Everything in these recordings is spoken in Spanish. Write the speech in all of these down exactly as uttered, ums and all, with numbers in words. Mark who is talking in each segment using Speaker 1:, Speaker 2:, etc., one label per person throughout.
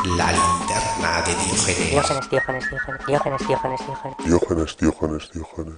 Speaker 1: La linterna de Diógenes.
Speaker 2: Diógenes, Diógenes, Diógenes, Diógenes, Diógenes, Diógenes.
Speaker 3: Diógenes, Diógenes, Diógenes.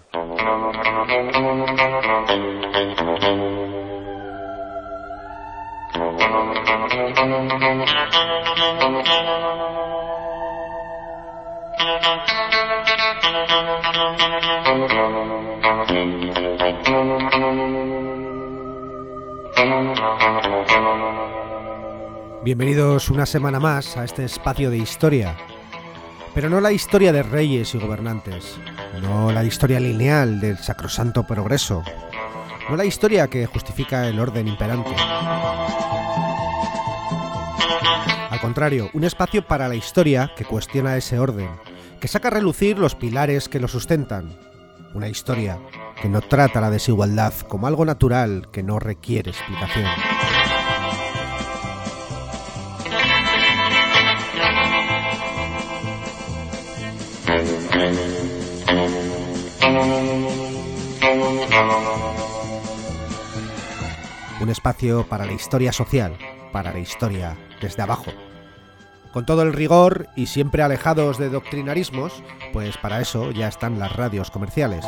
Speaker 4: Bienvenidos una semana más a este espacio de historia, pero no la historia de reyes y gobernantes, no la historia lineal del sacrosanto progreso, no la historia que justifica el orden imperante. Al contrario, un espacio para la historia que cuestiona ese orden, que saca a relucir los pilares que lo sustentan. Una historia que no trata la desigualdad como algo natural que no requiere explicación. Un espacio para la historia social, para la historia desde abajo. Con todo el rigor y siempre alejados de doctrinarismos, pues para eso ya están las radios comerciales.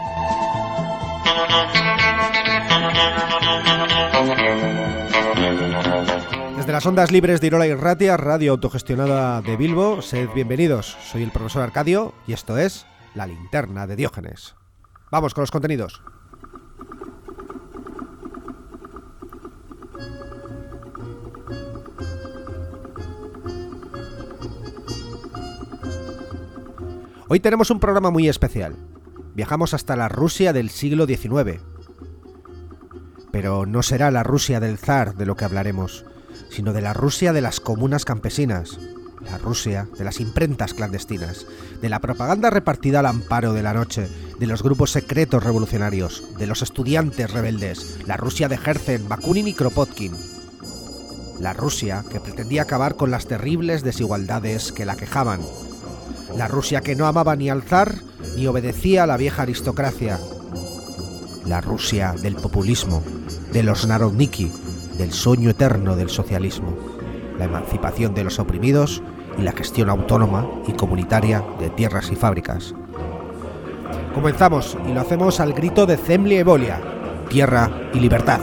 Speaker 4: Desde las ondas libres de Irola Irratia, radio autogestionada de Bilbo, sed bienvenidos. Soy el profesor Arcadio y esto es La Linterna de Diógenes. Vamos con los contenidos. Hoy tenemos un programa muy especial. Viajamos hasta la Rusia del siglo diecinueve. Pero no será la Rusia del zar de lo que hablaremos, sino de la Rusia de las comunas campesinas, la Rusia de las imprentas clandestinas, de la propaganda repartida al amparo de la noche, de los grupos secretos revolucionarios, de los estudiantes rebeldes, la Rusia de Herzen, Bakunin y Kropotkin. La Rusia que pretendía acabar con las terribles desigualdades que la quejaban. La Rusia que no amaba ni al zar ni obedecía a la vieja aristocracia. La Rusia del populismo, de los narodniki, del sueño eterno del socialismo, la emancipación de los oprimidos y la gestión autónoma y comunitaria de tierras y fábricas. Comenzamos y lo hacemos al grito de Zemlya y Volia, tierra y libertad.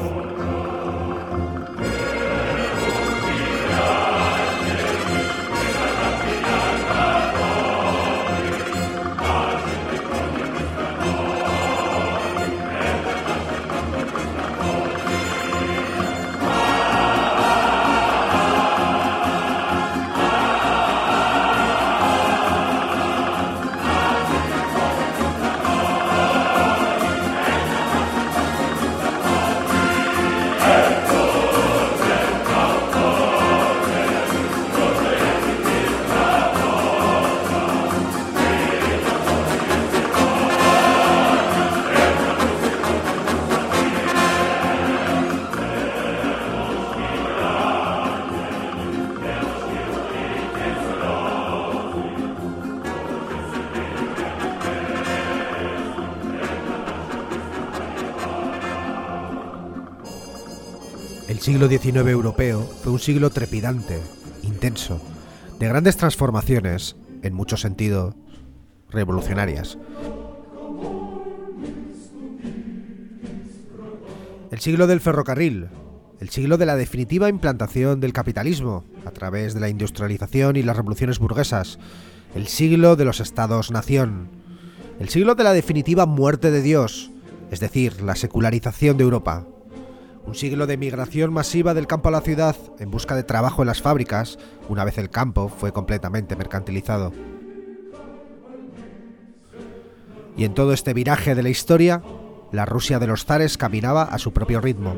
Speaker 4: El siglo diecinueve europeo fue un siglo trepidante, intenso, de grandes transformaciones, en mucho sentido, revolucionarias. El siglo del ferrocarril, el siglo de la definitiva implantación del capitalismo a través de la industrialización y las revoluciones burguesas, el siglo de los estados-nación, el siglo de la definitiva muerte de Dios, es decir, la secularización de Europa. Un siglo de migración masiva del campo a la ciudad en busca de trabajo en las fábricas, una vez el campo fue completamente mercantilizado. Y en todo este viraje de la historia, la Rusia de los zares caminaba a su propio ritmo.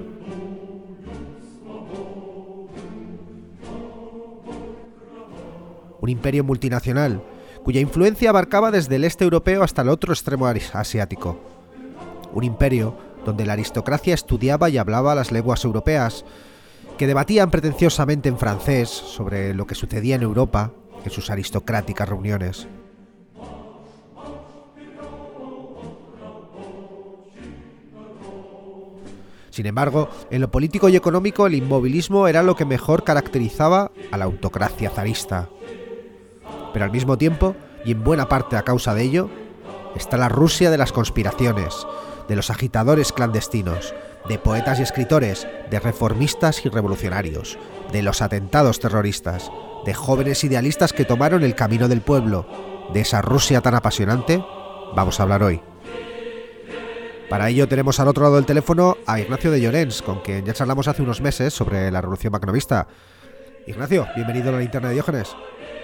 Speaker 4: Un imperio multinacional, cuya influencia abarcaba desde el este europeo hasta el otro extremo asiático. Un imperio donde la aristocracia estudiaba y hablaba las lenguas europeas, que debatían pretenciosamente en francés sobre lo que sucedía en Europa en sus aristocráticas reuniones. Sin embargo, en lo político y económico el inmovilismo era lo que mejor caracterizaba a la autocracia zarista. Pero al mismo tiempo, y en buena parte a causa de ello, está la Rusia de las conspiraciones, de los agitadores clandestinos, de poetas y escritores, de reformistas y revolucionarios, de los atentados terroristas, de jóvenes idealistas que tomaron el camino del pueblo. De esa Rusia tan apasionante vamos a hablar hoy. Para ello tenemos al otro lado del teléfono a Ignacio de Llorens, con quien ya charlamos hace unos meses sobre la Revolución Macrovista. Ignacio, bienvenido a la Linterna de Diógenes.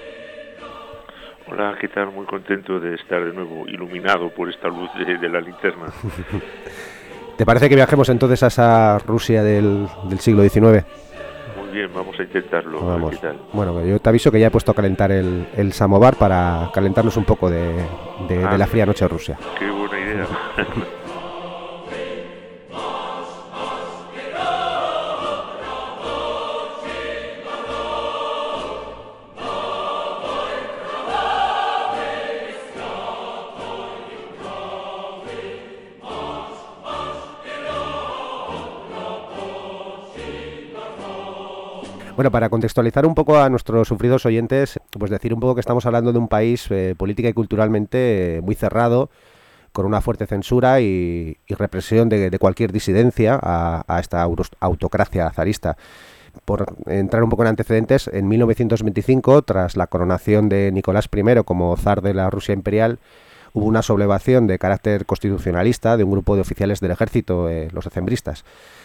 Speaker 5: Hola, ¿qué tal? Muy contento de estar de nuevo iluminado por esta luz de, de la linterna.
Speaker 6: ¿Te parece que viajemos entonces a esa Rusia del, del siglo diecinueve?
Speaker 5: Muy bien, vamos a intentarlo.
Speaker 6: Vamos.
Speaker 5: ¿Qué tal?
Speaker 6: Bueno, yo te aviso que ya he puesto a calentar el, el samovar para calentarnos un poco de, de,
Speaker 5: ah,
Speaker 6: de la fría noche de Rusia.
Speaker 5: Qué buena idea.
Speaker 6: Bueno, para contextualizar un poco a nuestros sufridos oyentes, pues decir un poco que estamos hablando de un país eh, política y culturalmente eh, muy cerrado, con una fuerte censura y, y represión de, de cualquier disidencia a, a esta autocracia zarista. Por entrar un poco en antecedentes, en mil novecientos veinticinco, tras la coronación de Nicolás primero como zar de la Rusia imperial, hubo una sublevación de carácter constitucionalista de un grupo de oficiales del ejército, eh, los decembristas.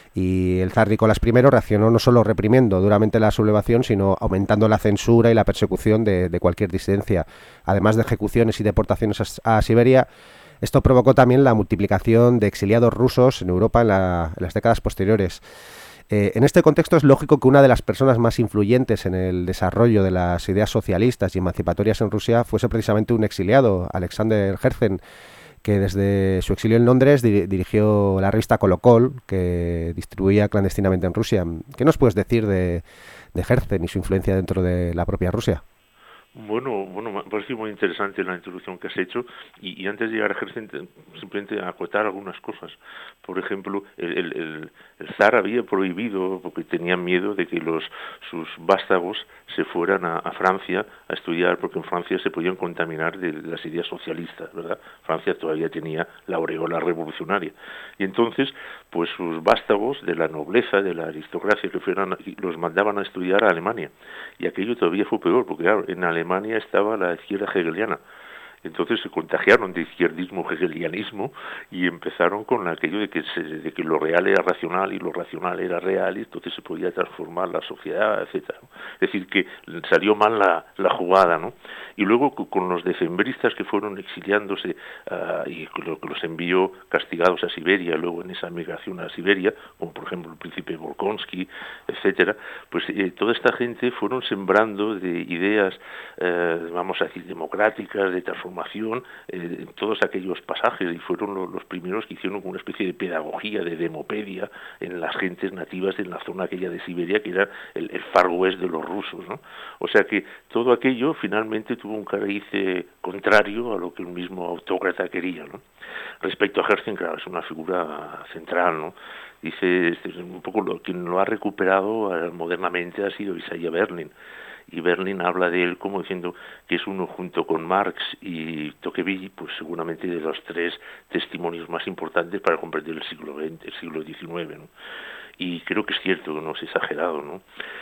Speaker 6: Y el zar Nicolás primero reaccionó no solo reprimiendo duramente la sublevación, sino aumentando la censura y la persecución de, de cualquier disidencia. Además de ejecuciones y deportaciones a, a Siberia, esto provocó también la multiplicación de exiliados rusos en Europa en, la, en las décadas posteriores. Eh, en este contexto es lógico que una de las personas más influyentes en el desarrollo de las ideas socialistas y emancipatorias en Rusia fuese precisamente un exiliado, Alexander Herzen, que desde su exilio en Londres dir- dirigió la revista Kolokol, que distribuía clandestinamente en Rusia. ¿Qué nos puedes decir de, de Herzen y su influencia dentro de la propia Rusia?
Speaker 5: Bueno, bueno, me ha parecido muy interesante la introducción que has hecho y, y antes de llegar a Herzen simplemente acotar algunas cosas. Por ejemplo, el, el, el, el zar había prohibido, porque tenían miedo de que los sus vástagos se fueran a, a Francia a estudiar, porque en Francia se podían contaminar de, de las ideas socialistas, ¿verdad? Francia todavía tenía la aureola revolucionaria. Y entonces, pues sus vástagos de la nobleza, de la aristocracia, que fueran, los mandaban a estudiar a Alemania. Y aquello todavía fue peor, porque claro, en Alemania estaba la izquierda hegeliana. Entonces se contagiaron de izquierdismo, hegelianismo, y empezaron con aquello de que, se, de que lo real era racional y lo racional era real, y entonces se podía transformar la sociedad, etcétera. Es decir, que salió mal la, la jugada, ¿no? Y luego con los decembristas que fueron exiliándose uh, y lo que los envió castigados a Siberia, luego en esa migración a Siberia, como por ejemplo el príncipe Volkonsky, etcétera, pues eh, toda esta gente fueron sembrando de ideas, eh, vamos a decir, democráticas, de transformación, eh, en todos aquellos pasajes, y fueron lo, los primeros que hicieron una especie de pedagogía, de demopedia en las gentes nativas en la zona aquella de Siberia, que era el, el Far West de los rusos, ¿no? O sea que todo aquello finalmente tuvo un cariz eh, contrario a lo que el mismo autócrata quería, ¿no? Respecto a Herzen, claro, es una figura central, ¿no? Dice, este, un poco lo, quien lo ha recuperado eh, modernamente ha sido Isaiah Berlin, y Berlin habla de él como diciendo que es uno, junto con Marx y Tocqueville, pues seguramente de los tres testimonios más importantes para comprender el siglo veinte, el siglo diecinueve, ¿no? Y creo que es cierto, no es exagerado, ¿no?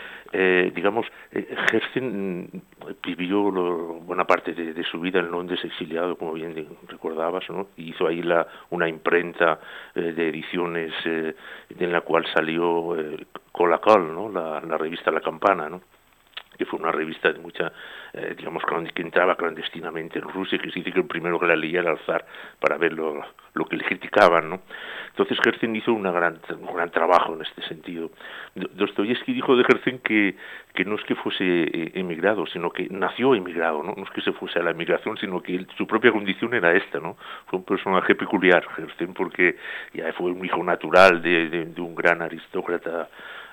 Speaker 5: Eh, digamos, eh, Herzen vivió lo, buena parte de, de su vida en Londres exiliado, como bien de, recordabas, ¿no? Y hizo ahí la, una imprenta eh, de ediciones eh, en la cual salió eh, Kolokol, ¿no? La, la revista La Campana, ¿no? Que fue una revista de mucha, eh, digamos, que entraba clandestinamente en Rusia, que se dice que el primero que la leía era el zar, para ver lo, lo que le criticaban, ¿no? Entonces Herzen hizo una gran, un gran trabajo en este sentido. Dostoyevsky dijo de Herzen que, que no es que fuese eh, emigrado, sino que nació emigrado, ¿no? No es que se fuese a la emigración, sino que él, su propia condición era esta, ¿no? Fue un personaje peculiar, Herzen, porque ya fue un hijo natural de, de, de un gran aristócrata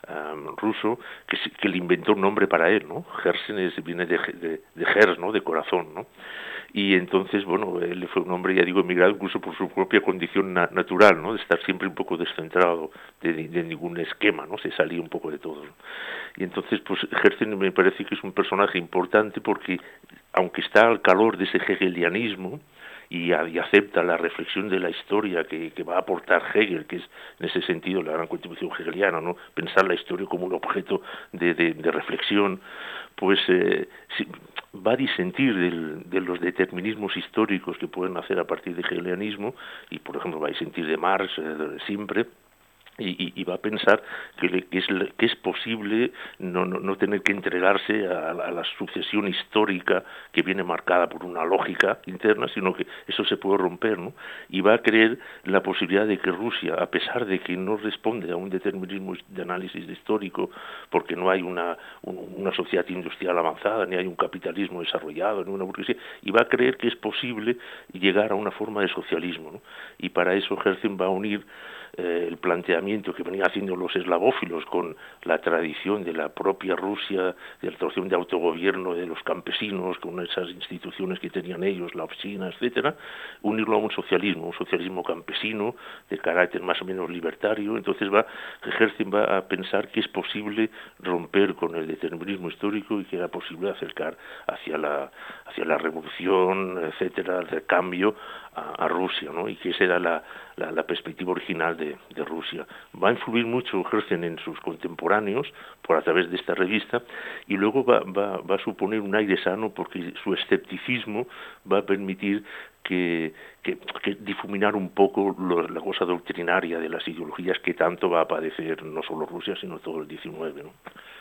Speaker 5: um, ruso, que, que le inventó un nombre para él, ¿no? Herzen es, viene de, de, de Herz, ¿no? De corazón, ¿no? Y entonces, bueno, él fue un hombre, ya digo, emigrado incluso por su propia condición na natural, ¿no? De estar siempre un poco descentrado de, de, de ningún esquema, ¿no? Se salía un poco de todo, ¿no? Y entonces, pues, Herzen me parece que es un personaje importante porque, aunque está al calor de ese hegelianismo, y, a, y acepta la reflexión de la historia que, que va a aportar Hegel, que es en ese sentido la gran contribución hegeliana, ¿no? Pensar la historia como un objeto de, de, de reflexión, pues eh, si, va a disentir del, de los determinismos históricos que pueden hacer a partir del hegelianismo, y por ejemplo va a disentir de Marx eh, siempre, Y, y, y va a pensar que, le, que, es, que es posible no, no, no tener que entregarse a, a la sucesión histórica que viene marcada por una lógica interna, sino que eso se puede romper, ¿no? Y va a creer la posibilidad de que Rusia, a pesar de que no responde a un determinismo de análisis histórico, porque no hay una, un, una sociedad industrial avanzada, ni hay un capitalismo desarrollado, ni una burguesía, y va a creer que es posible llegar a una forma de socialismo, ¿no? Y para eso Herzen va a unir Eh, el planteamiento que venían haciendo los eslavófilos con la tradición de la propia Rusia, de la tradición de autogobierno de los campesinos, con esas instituciones que tenían ellos, la oficina, etcétera, unirlo a un socialismo, un socialismo campesino, de carácter más o menos libertario. Entonces va, Herzen va a pensar que es posible romper con el determinismo histórico y que era posible acercar hacia la, hacia la revolución, etcétera, el cambio a, a Rusia, ¿no? Y que esa era la, la, la perspectiva original de, de Rusia. Va a influir mucho Herzen en sus contemporáneos por a través de esta revista, y luego va, va, va a suponer un aire sano porque su escepticismo va a permitir que, que, que difuminar un poco lo, la cosa doctrinaria de las ideologías que tanto va a padecer no solo Rusia sino todo el diecinueve, ¿no?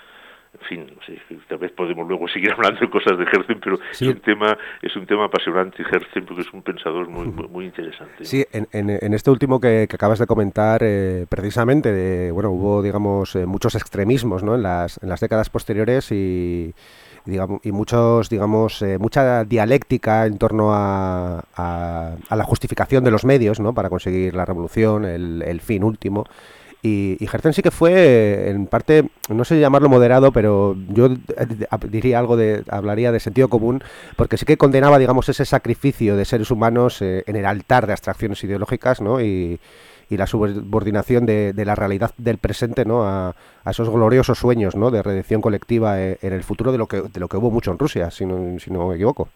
Speaker 5: En fin, no sé, tal vez podemos luego seguir hablando de cosas de Herzen, pero sí. es un tema es un tema apasionante Herzen, porque es un pensador muy muy, muy interesante.
Speaker 6: Sí, en, en, en este último que, que acabas de comentar, eh, precisamente, de, bueno, hubo, digamos, eh, muchos extremismos, ¿no? en las en las décadas posteriores y digamos y muchos, digamos, eh, mucha dialéctica en torno a, a, a la justificación de los medios, ¿no? Para conseguir la revolución, el, el fin último. Y, y Herzen sí que fue, en parte, no sé llamarlo moderado, pero yo diría algo de, hablaría de sentido común, porque sí que condenaba, digamos, ese sacrificio de seres humanos eh, en el altar de abstracciones ideológicas, ¿no? Y, y la subordinación de, de la realidad del presente, ¿no? A, a esos gloriosos sueños, ¿no? De redención colectiva en, en el futuro, de lo que de lo que hubo mucho en Rusia, si no, si no me equivoco.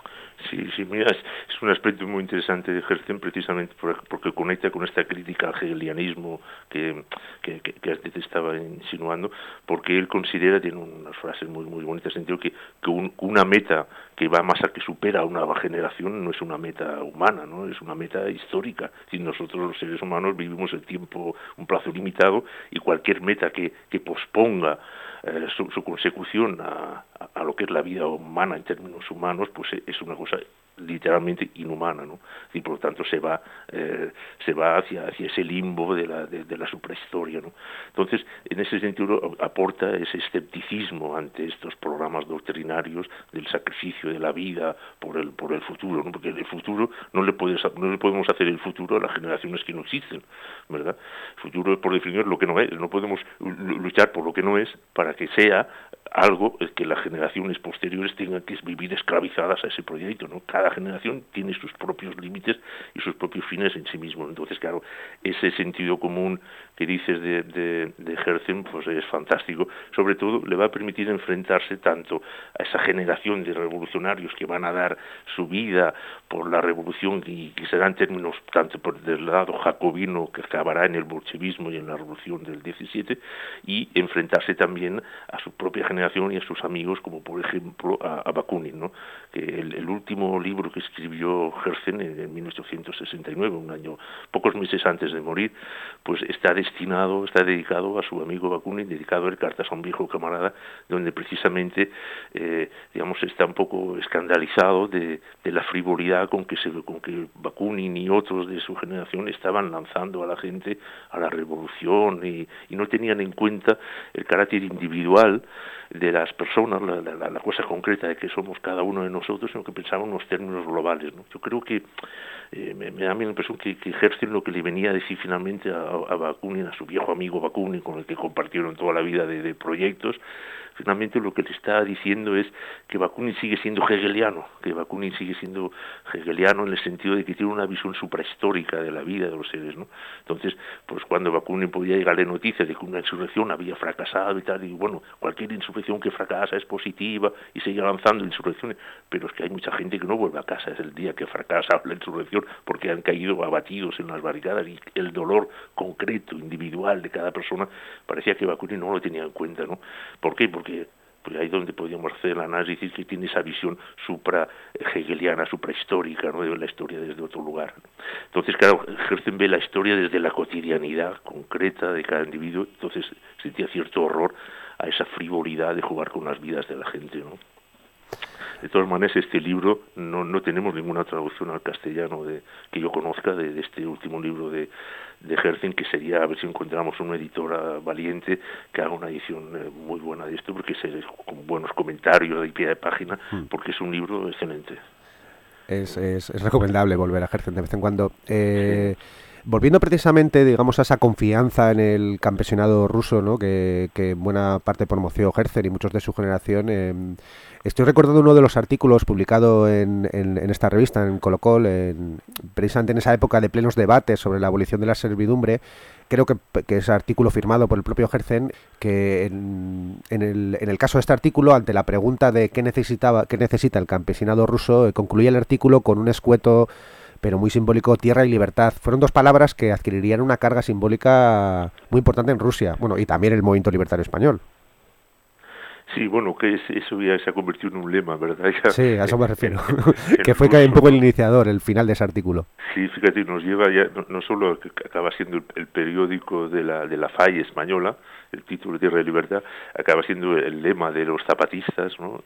Speaker 5: Sí, sí, mira, es, es un aspecto muy interesante de Herzen, precisamente por, porque conecta con esta crítica al hegelianismo que, que, que, que te estaba insinuando, porque él considera, tiene unas frases muy muy bonitas, en el sentido que, que un, una meta que va más a que supera a una generación no es una meta humana, ¿no? Es una meta histórica. Es decir, nosotros los seres humanos vivimos el tiempo, un plazo limitado, y cualquier meta que, que posponga Eh, su, su consecución a, a, a lo que es la vida humana en términos humanos, pues es una cosa literalmente inhumana, ¿no? Y por lo tanto se va eh, se va hacia hacia ese limbo de la de, de la suprahistoria, ¿no? Entonces, en ese sentido aporta ese escepticismo ante estos programas doctrinarios del sacrificio de la vida por el por el futuro, ¿no? Porque el futuro no le puedes no le podemos hacer el futuro a las generaciones que no existen, ¿verdad? El futuro, por definir, lo que no es. No podemos luchar por lo que no es para que sea algo que las generaciones posteriores tengan que vivir esclavizadas a ese proyecto, ¿no? Cada generación tiene sus propios límites y sus propios fines en sí mismo. Entonces, claro, ese sentido común que dices de, de, de Herzen, pues es fantástico. Sobre todo, le va a permitir enfrentarse tanto a esa generación de revolucionarios que van a dar su vida por la revolución y que será en términos tanto por del lado jacobino, que acabará en el bolchevismo y en la revolución del diecisiete, y enfrentarse también a su propia generación y a sus amigos, como por ejemplo a, a Bakunin, ¿no? Que el, el último libro que escribió Herzen en, en mil ochocientos sesenta y nueve, un año, pocos meses antes de morir, pues está destinado, está dedicado a su amigo Bakunin, dedicado a él, Cartas a un viejo camarada, donde precisamente, eh, digamos, está un poco escandalizado de, de la frivolidad con que se con que Bakunin y otros de su generación estaban lanzando a la gente a la revolución y, y no tenían en cuenta el carácter individual de las personas, la, la, la cosa concreta de que somos cada uno de nosotros, sino que pensamos en los términos globales, ¿no? Yo creo que eh, me, me da la impresión que, que Herzen lo que le venía a decir finalmente a, a Bakunin, a su viejo amigo Bakunin, con el que compartieron toda la vida de, de proyectos, finalmente lo que le está diciendo es que Bakunin sigue siendo hegeliano, que Bakunin sigue siendo hegeliano en el sentido de que tiene una visión suprahistórica de la vida de los seres, ¿no? Entonces, pues cuando Bakunin podía llegarle noticias de que una insurrección había fracasado y tal, y bueno, cualquier insurrección que fracasa es positiva y sigue avanzando insurrecciones, pero es que hay mucha gente que no vuelve a casa, es el día que fracasa la insurrección porque han caído abatidos en las barricadas, y el dolor concreto, individual de cada persona, parecía que Bakunin no lo tenía en cuenta, ¿no? ¿Por qué? Porque pues ahí donde podríamos hacer el análisis, que tiene esa visión supra-hegeliana, suprahistórica, ¿no?, de la historia desde otro lugar. Entonces, claro, Herzen ve la historia desde la cotidianidad concreta de cada individuo, entonces sentía cierto horror a esa frivolidad de jugar con las vidas de la gente, ¿no? De todas maneras, este libro, no, no tenemos ninguna traducción al castellano de, que yo conozca de, de este último libro de, de Herzen, que sería a ver si encontramos una editora valiente que haga una edición eh, muy buena de esto, porque es con buenos comentarios de pie de página, porque es un libro excelente.
Speaker 6: Es, es, es recomendable volver a Herzen de vez en cuando. Eh, sí. Volviendo precisamente, digamos, a esa confianza en el campesinado ruso, ¿no?, que, que buena parte promoció Herzen y muchos de su generación, eh, estoy recordando uno de los artículos publicado en, en, en esta revista, en Colocol, en, precisamente en esa época de plenos debates sobre la abolición de la servidumbre. Creo que, que es artículo firmado por el propio Herzen, que en, en, el, en el caso de este artículo, ante la pregunta de qué necesitaba, qué necesita el campesinado ruso, eh, concluía el artículo con un escueto pero muy simbólico: tierra y libertad. Fueron dos palabras que adquirirían una carga simbólica muy importante en Rusia, bueno, y también el movimiento libertario español.
Speaker 5: Sí, bueno, que es, eso ya se ha convertido en un lema, ¿verdad? Ya,
Speaker 6: sí, a eso me refiero. Que fue ruso, un poco el iniciador, el final de ese artículo.
Speaker 5: Sí, fíjate, nos lleva ya, no, no solo que acaba siendo el, el periódico de la de la F A I española, el título de Tierra y Libertad, acaba siendo el lema de los zapatistas, ¿no?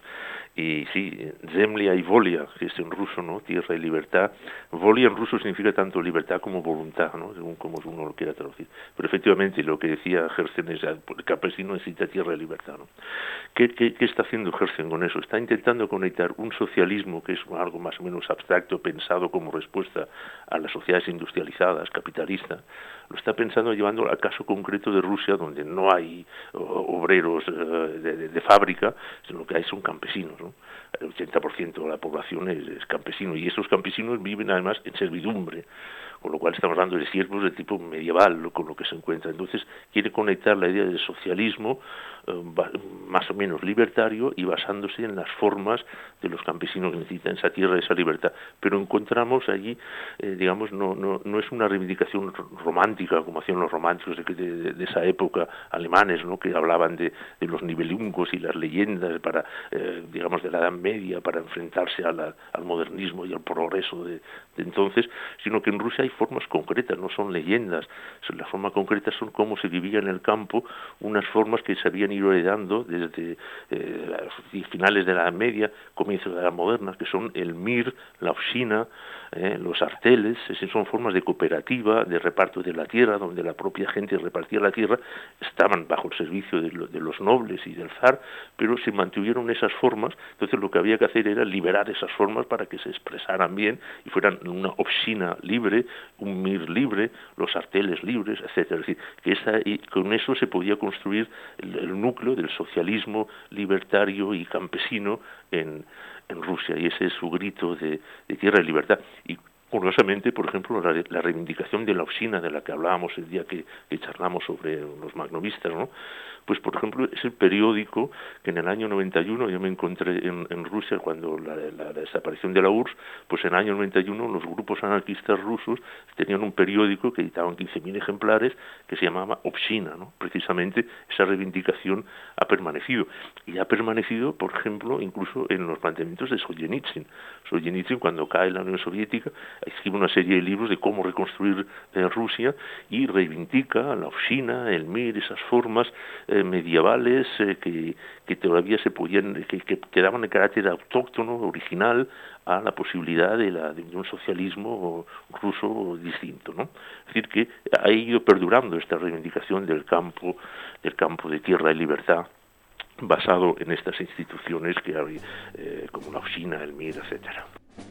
Speaker 5: Y sí, Zemlia y Volia, que es en ruso, ¿no?, tierra y libertad. Volia en ruso significa tanto libertad como voluntad, ¿no?, según como uno lo quiera traducir. Pero efectivamente lo que decía Herzen es: el campesino necesita tierra y libertad, ¿no? ¿Qué, qué, qué está haciendo Herzen con eso? Está intentando conectar un socialismo que es algo más o menos abstracto, pensado como respuesta a las sociedades industrializadas, capitalistas. Lo está pensando llevando al caso concreto de Rusia, donde no hay obreros uh, de, de, de fábrica, sino que hay son campesinos, ¿no? El ochenta por ciento de la población es, es campesino, y esos campesinos viven además en servidumbre, con lo cual estamos hablando de siervos de tipo medieval, con lo que se encuentra. Entonces quiere conectar la idea del socialismo eh, más o menos libertario y basándose en las formas de los campesinos que necesitan esa tierra, esa libertad. Pero encontramos allí, eh, digamos, no, no, no es una reivindicación romántica como hacían los románticos de, de, de esa época alemanes, ¿no?, que hablaban de, de los nibelungos y las leyendas para, eh, digamos, de la Edad Media para enfrentarse a la, al modernismo y al progreso de, de entonces, sino que en Rusia hay formas concretas, no son leyendas. Las formas concretas son cómo se vivía en el campo, unas formas que se habían ido heredando desde eh, finales de la Edad Media, comienzos de la Edad Moderna, que son el mir, la ofshina, eh, los arteles. Esas son formas de cooperativa, de reparto de la tierra, donde la propia gente repartía la tierra, estaban bajo el servicio de, lo, de los nobles y del zar, pero se mantuvieron esas formas. Entonces lo que había que hacer era liberar esas formas para que se expresaran bien y fueran una ofshina libre, un mir libre, los arteles libres, etcétera. Es decir, que esa, y con eso se podía construir el, el núcleo del socialismo libertario y campesino en, en Rusia, y ese es su grito de, de tierra y libertad. Y curiosamente, por ejemplo, la, la reivindicación de la ofshina, de la que hablábamos el día que, que charlamos sobre los magnovistas, ¿no?, pues por ejemplo es el periódico que en el año noventa y uno yo me encontré en, en Rusia cuando la, la, la desaparición de la U R S S, pues en el año noventa y uno los grupos anarquistas rusos tenían un periódico que editaban quince mil ejemplares que se llamaba Ofshina, ¿no? Precisamente esa reivindicación ha permanecido, y ha permanecido, por ejemplo, incluso en los planteamientos de Solzhenitsyn. Solzhenitsyn, cuando cae la Unión Soviética, escribe una serie de libros de cómo reconstruir eh, Rusia, y reivindica la Ofshina, el mir, esas formas eh, medievales eh, que, que todavía se podían, que, que, que daban el carácter autóctono, original, a la posibilidad de, la, de un socialismo ruso distinto, ¿no? Es decir, que ha ido perdurando esta reivindicación del campo, del campo de tierra y libertad, basado en estas instituciones que hay, eh, como la Oficina, el M I R, etcétera.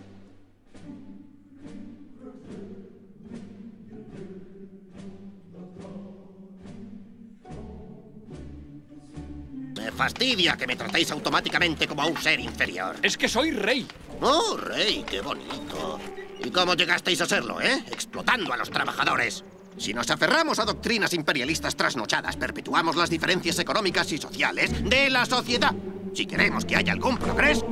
Speaker 7: Me fastidia que me tratéis automáticamente como a un ser inferior.
Speaker 8: Es que soy rey.
Speaker 7: Oh, rey, qué bonito. ¿Y cómo llegasteis a serlo, eh? Explotando a los trabajadores. Si nos aferramos a doctrinas imperialistas trasnochadas, perpetuamos las diferencias económicas y sociales de la sociedad. Si queremos que haya algún progreso...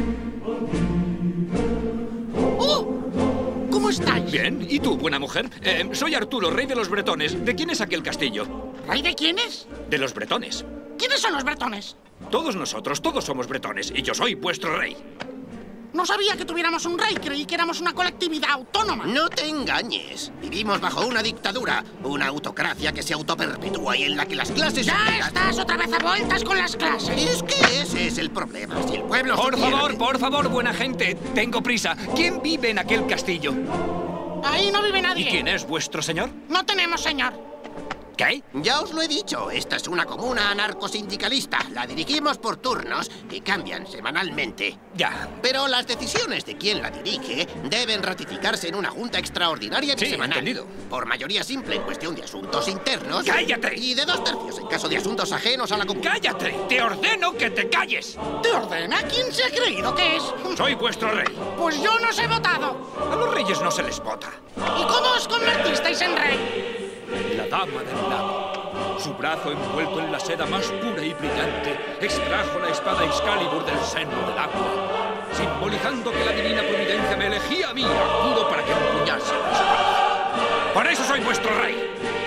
Speaker 7: ¡Oh! ¿Cómo estáis?
Speaker 8: Bien. ¿Y tú, buena mujer? Eh, soy Arturo, rey de los bretones. ¿De quién es aquel castillo?
Speaker 9: ¿Rey de quiénes?
Speaker 8: De los bretones.
Speaker 9: ¿Quiénes son los bretones?
Speaker 8: Todos nosotros, todos somos bretones. Y yo soy vuestro rey.
Speaker 9: No sabía que tuviéramos un rey, creí que éramos una colectividad autónoma.
Speaker 7: No te engañes. Vivimos bajo una dictadura, una autocracia que se autoperpetúa y en la que las clases...
Speaker 9: ¡Ya
Speaker 7: obreras...
Speaker 9: estás otra vez a vueltas con las clases!
Speaker 7: Es que ese es el problema. Si el pueblo...
Speaker 8: Por
Speaker 7: supiera
Speaker 8: favor,
Speaker 7: que-
Speaker 8: por favor, buena gente. Tengo prisa. ¿Quién vive en aquel castillo?
Speaker 9: Ahí no vive nadie.
Speaker 8: ¿Y quién es vuestro señor?
Speaker 9: No tenemos señor.
Speaker 8: ¿Qué?
Speaker 7: Ya os lo he dicho, esta es una comuna anarcosindicalista. La dirigimos por turnos y cambian semanalmente.
Speaker 8: Ya.
Speaker 7: Pero las decisiones de quien la dirige deben ratificarse en una junta extraordinaria
Speaker 8: Sí,
Speaker 7: bisemanal.
Speaker 8: entendido.
Speaker 7: Por mayoría simple en cuestión de asuntos internos.
Speaker 8: ¡Cállate!
Speaker 7: Y de dos tercios en caso de asuntos ajenos a la comuna.
Speaker 8: ¡Cállate! ¡Te ordeno que te calles!
Speaker 9: ¿Te ordena? ¿Quién se ha creído que es?
Speaker 8: Soy vuestro rey.
Speaker 9: Pues yo no os he votado.
Speaker 8: A los reyes no se les vota.
Speaker 9: ¿Y cómo os convertisteis en rey?
Speaker 8: La dama del lago, su brazo envuelto en la seda más pura y brillante, extrajo la espada Excalibur del seno del agua, simbolizando que la divina providencia me elegía a mí, Arturo, para que empuñase la espada. Por eso soy vuestro rey.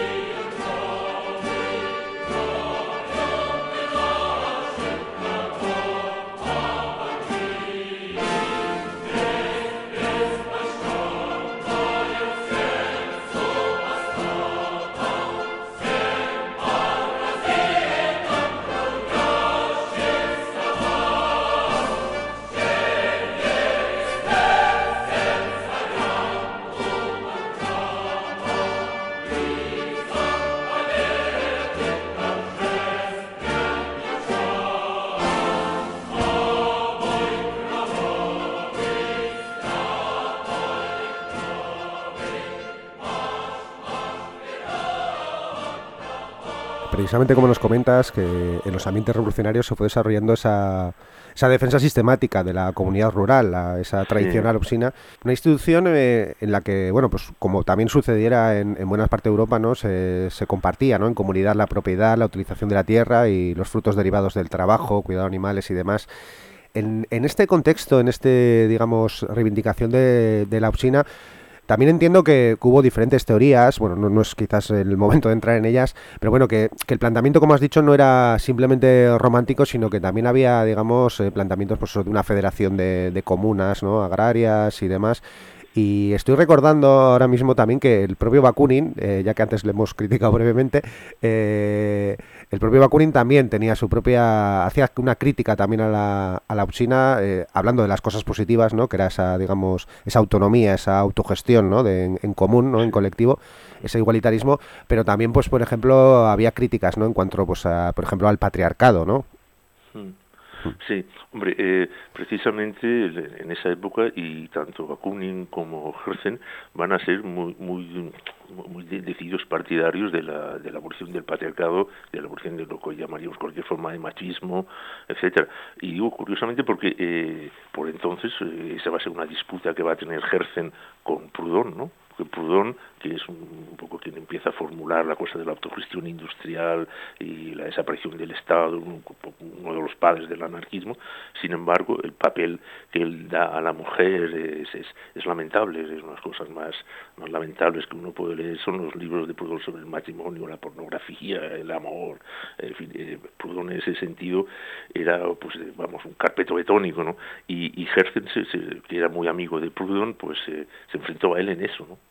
Speaker 6: Precisamente como nos comentas, que en los ambientes revolucionarios se fue desarrollando esa, esa defensa sistemática de la comunidad rural, la- esa tradicional opsina, una institución eh, en la que, bueno, pues como también sucediera en, en buena parte de Europa, ¿no? Se, se compartía, ¿no? En comunidad la propiedad, la utilización de la tierra y los frutos derivados del trabajo, cuidado de animales y demás. En, en este contexto, en este, digamos, reivindicación de, de la opsina, también entiendo que, que hubo diferentes teorías, bueno, no, no es quizás el momento de entrar en ellas, pero bueno, que, que el planteamiento, como has dicho, no era simplemente romántico, sino que también había, digamos, eh, planteamientos pues, de una federación de, de comunas, ¿no? Agrarias y demás. Y estoy recordando ahora mismo también que el propio Bakunin, eh, ya que antes le hemos criticado brevemente, eh, el propio Bakunin también tenía su propia, hacía una crítica también a la, a la opsina, eh, hablando de las cosas positivas, ¿no? Que era esa, digamos, esa autonomía, esa autogestión, ¿no? De, en, en común, ¿no? En colectivo, ese igualitarismo, pero también, pues, por ejemplo, había críticas, ¿no? En cuanto, pues, a, por ejemplo, al patriarcado, ¿no?
Speaker 5: Sí, hombre, eh, precisamente en esa época y tanto Bakunin como Herzen van a ser muy muy muy decididos partidarios de la de la abolición del patriarcado, de la abolición de lo que llamaríamos cualquier forma de machismo, etcétera. Y digo curiosamente porque eh, por entonces eh, esa va a ser una disputa que va a tener Herzen con Proudhon, ¿no? Porque Proudhon, que es un, un poco quien empieza a formular la cosa de la autogestión industrial y la desaparición del Estado, un, uno de los padres del anarquismo, sin embargo, el papel que él da a la mujer es, es, es lamentable, es una de las cosas más, más lamentables que uno puede leer, son los libros de Proudhon sobre el matrimonio, la pornografía, el amor, en fin, eh, Proudhon en ese sentido era, pues, eh, vamos, un carpeto betónico, ¿no? Y, y Herzen, se, se, que era muy amigo de Proudhon, pues eh, se enfrentó a él en eso, ¿no?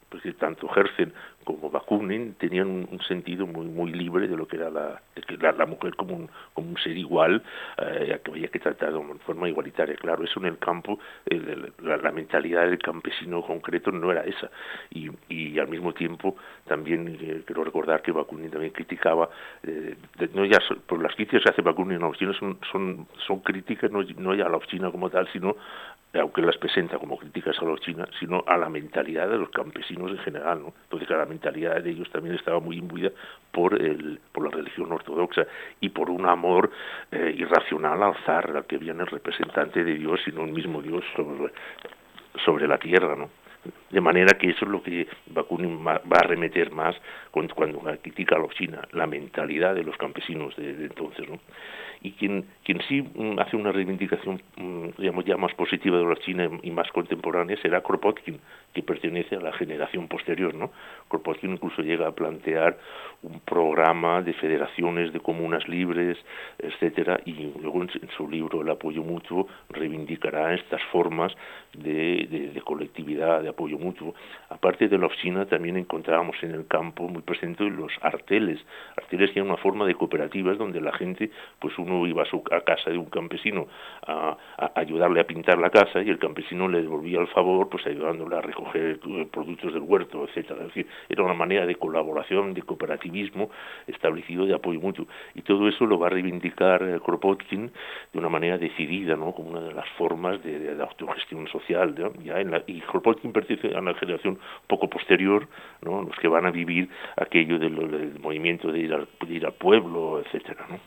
Speaker 5: porque tanto Herzen como Bakunin tenían un, un sentido muy muy libre de lo que era la, la, la mujer como un, como un ser igual, eh, que había que tratar de forma igualitaria. Claro, eso en el campo, eh, la, la mentalidad del campesino concreto no era esa. Y, y al mismo tiempo también eh, quiero recordar que Bakunin también criticaba, eh, de, no ya por las críticas que hace Bakunin a la China son, son, son críticas no, no ya a la China como tal, sino, aunque las presenta como críticas a los chinos, sino a la mentalidad de los campesinos en general, ¿no? Entonces, la mentalidad de ellos también estaba muy imbuida por el por la religión ortodoxa y por un amor eh, irracional al zar, al que viene el representante de Dios y no el mismo Dios sobre, sobre la tierra, ¿no? De manera que eso es lo que Bakunin va a remeter más cuando, cuando critica a los chinos, la mentalidad de los campesinos de, de entonces, ¿no? Y quien, quien sí um, hace una reivindicación, um, digamos, ya más positiva de la China y más contemporánea será Kropotkin, que pertenece a la generación posterior, ¿no? Kropotkin incluso llega a plantear un programa de federaciones de comunas libres, etcétera, y luego en, en su libro El apoyo mutuo reivindicará estas formas de, de, de colectividad, de apoyo mutuo. Aparte de la oficina, también encontrábamos en el campo muy presente los arteles. Arteles que eran una forma de cooperativas donde la gente, pues uno iba a, su, a casa de un campesino a, a ayudarle a pintar la casa y el campesino le devolvía el favor, pues ayudándole a recoger productos del huerto, etcétera. Es decir, era una manera de colaboración, de cooperativismo establecido, de apoyo mutuo. Y todo eso lo va a reivindicar eh, Kropotkin de una manera decidida, ¿no? Como una de las formas de, de, de autogestión social, ¿no? Ya en la, y Kropotkin pertenece a una generación poco posterior, ¿no? Los que van a vivir aquello de lo, del movimiento de ir, al, de ir al pueblo, etcétera, ¿no?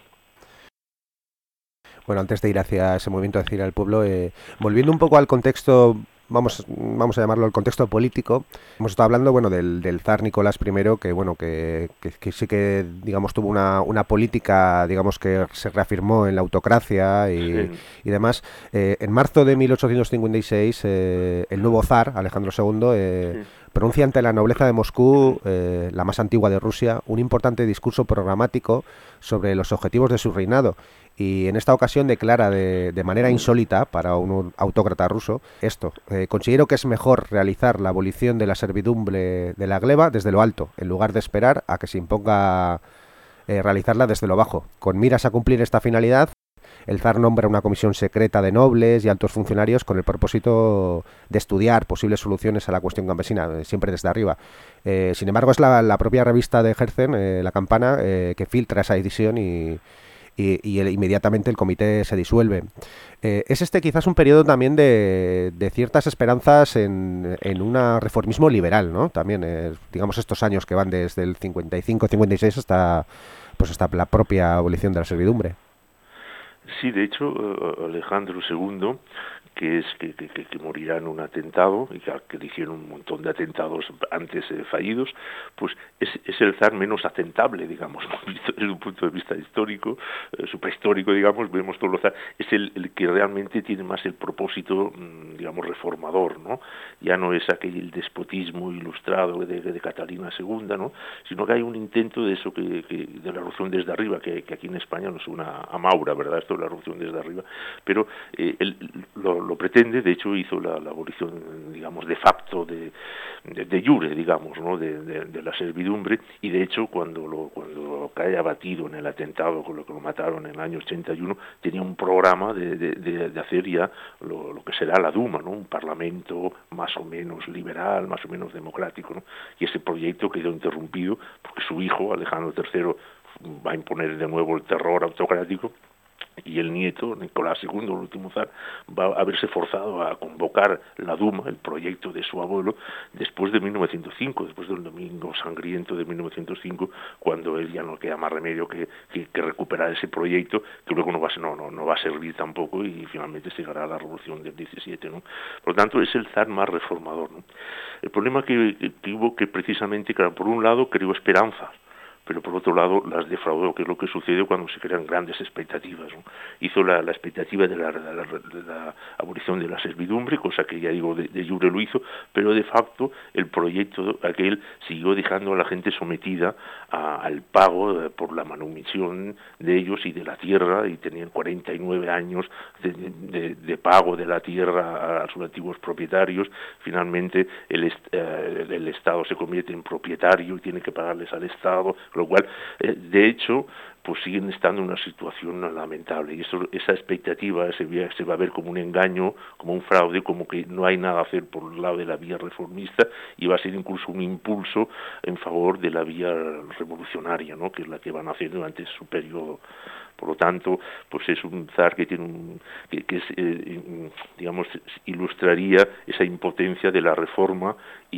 Speaker 6: Bueno, antes de ir hacia ese movimiento de ir al pueblo, eh, volviendo un poco al contexto, vamos, vamos a llamarlo el contexto político, hemos estado hablando, bueno, del, del zar Nicolás primero, que bueno, que, que, que sí que, digamos, tuvo una, una política, digamos, que se reafirmó en la autocracia y, sí. y demás. Eh, en marzo de mil ochocientos cincuenta y seis, eh, el nuevo zar, Alejandro segundo, eh, sí. pronuncia ante la nobleza de Moscú, eh, la más antigua de Rusia, un importante discurso programático sobre los objetivos de su reinado. Y en esta ocasión declara de, de manera insólita para un autócrata ruso esto: eh, considero que es mejor realizar la abolición de la servidumbre de la gleba desde lo alto, en lugar de esperar a que se imponga eh, realizarla desde lo bajo. Con miras a cumplir esta finalidad, el zar nombra una comisión secreta de nobles y altos funcionarios con el propósito de estudiar posibles soluciones a la cuestión campesina, siempre desde arriba. Eh, sin embargo, es la, la propia revista de Herzen, eh, La Campana, eh, que filtra esa edición y... Y, y el, inmediatamente el comité se disuelve. Eh, es este quizás un periodo también de, de ciertas esperanzas en, en un reformismo liberal, ¿no? También, eh, digamos, estos años que van desde el cincuenta y cinco cincuenta y seis hasta, pues hasta la propia abolición de la servidumbre.
Speaker 5: Sí, de hecho, Alejandro segundo, que es que, que, que morirá en un atentado, y que, que le hicieron un montón de atentados antes eh, fallidos, pues es, es el zar menos atentable, digamos, desde un punto de vista histórico, eh, suprahistórico, digamos, vemos todos los zar, es el, el que realmente tiene más el propósito, digamos, reformador, ¿no? Ya no es aquel el despotismo ilustrado de, de Catalina segunda, ¿no? Sino que hay un intento de eso, que, que de la revolución desde arriba, que, que aquí en España nos suena a Maura, ¿verdad? Esto es la revolución desde arriba, pero eh, el, lo lo pretende, de hecho hizo la, la abolición, digamos, de facto, de, de, de jure, digamos, ¿no? de, de, de la servidumbre, y de hecho cuando lo, cuando cae abatido en el atentado con lo que lo mataron en el año ochenta y uno, tenía un programa de, de, de, de hacer ya lo, lo que será la Duma, ¿no? Un parlamento más o menos liberal, más o menos democrático, ¿no? Y ese proyecto quedó interrumpido porque su hijo, Alejandro tercero, va a imponer de nuevo el terror autocrático, y el nieto, Nicolás segundo, el último zar, va a verse forzado a convocar la Duma, el proyecto de su abuelo, después de mil novecientos cinco, después del Domingo Sangriento de mil novecientos cinco, cuando él ya no queda más remedio que, que, que recuperar ese proyecto, que luego no va, a, no, no, no va a servir tampoco, y finalmente se llegará a la Revolución del diecisiete, ¿no? Por lo tanto, es el zar más reformador, ¿no? El problema que, que tuvo que precisamente, claro, por un lado creó esperanza, pero por otro lado las defraudó, que es lo que sucede cuando se crean grandes expectativas, ¿no? Hizo la, la expectativa de la, de, la, de la abolición de la servidumbre, cosa que ya digo, de, de jure lo hizo, pero de facto el proyecto aquel siguió dejando a la gente sometida a, al pago de, por la manumisión de ellos y de la tierra, y tenían cuarenta y nueve años de, de, de pago de la tierra a sus antiguos propietarios. Finalmente el, est, eh, el Estado se convierte en propietario y tiene que pagarles al Estado, lo cual, eh, de hecho, pues siguen estando en una situación lamentable, y eso, esa expectativa se, se va a ver como un engaño, como un fraude, como que no hay nada a hacer por el lado de la vía reformista, y va a ser incluso un impulso en favor de la vía revolucionaria, ¿no?, que es la que van a hacer durante su periodo. Por lo tanto, pues es un zar que tiene un, que, que es, eh, digamos, ilustraría esa impotencia de la reforma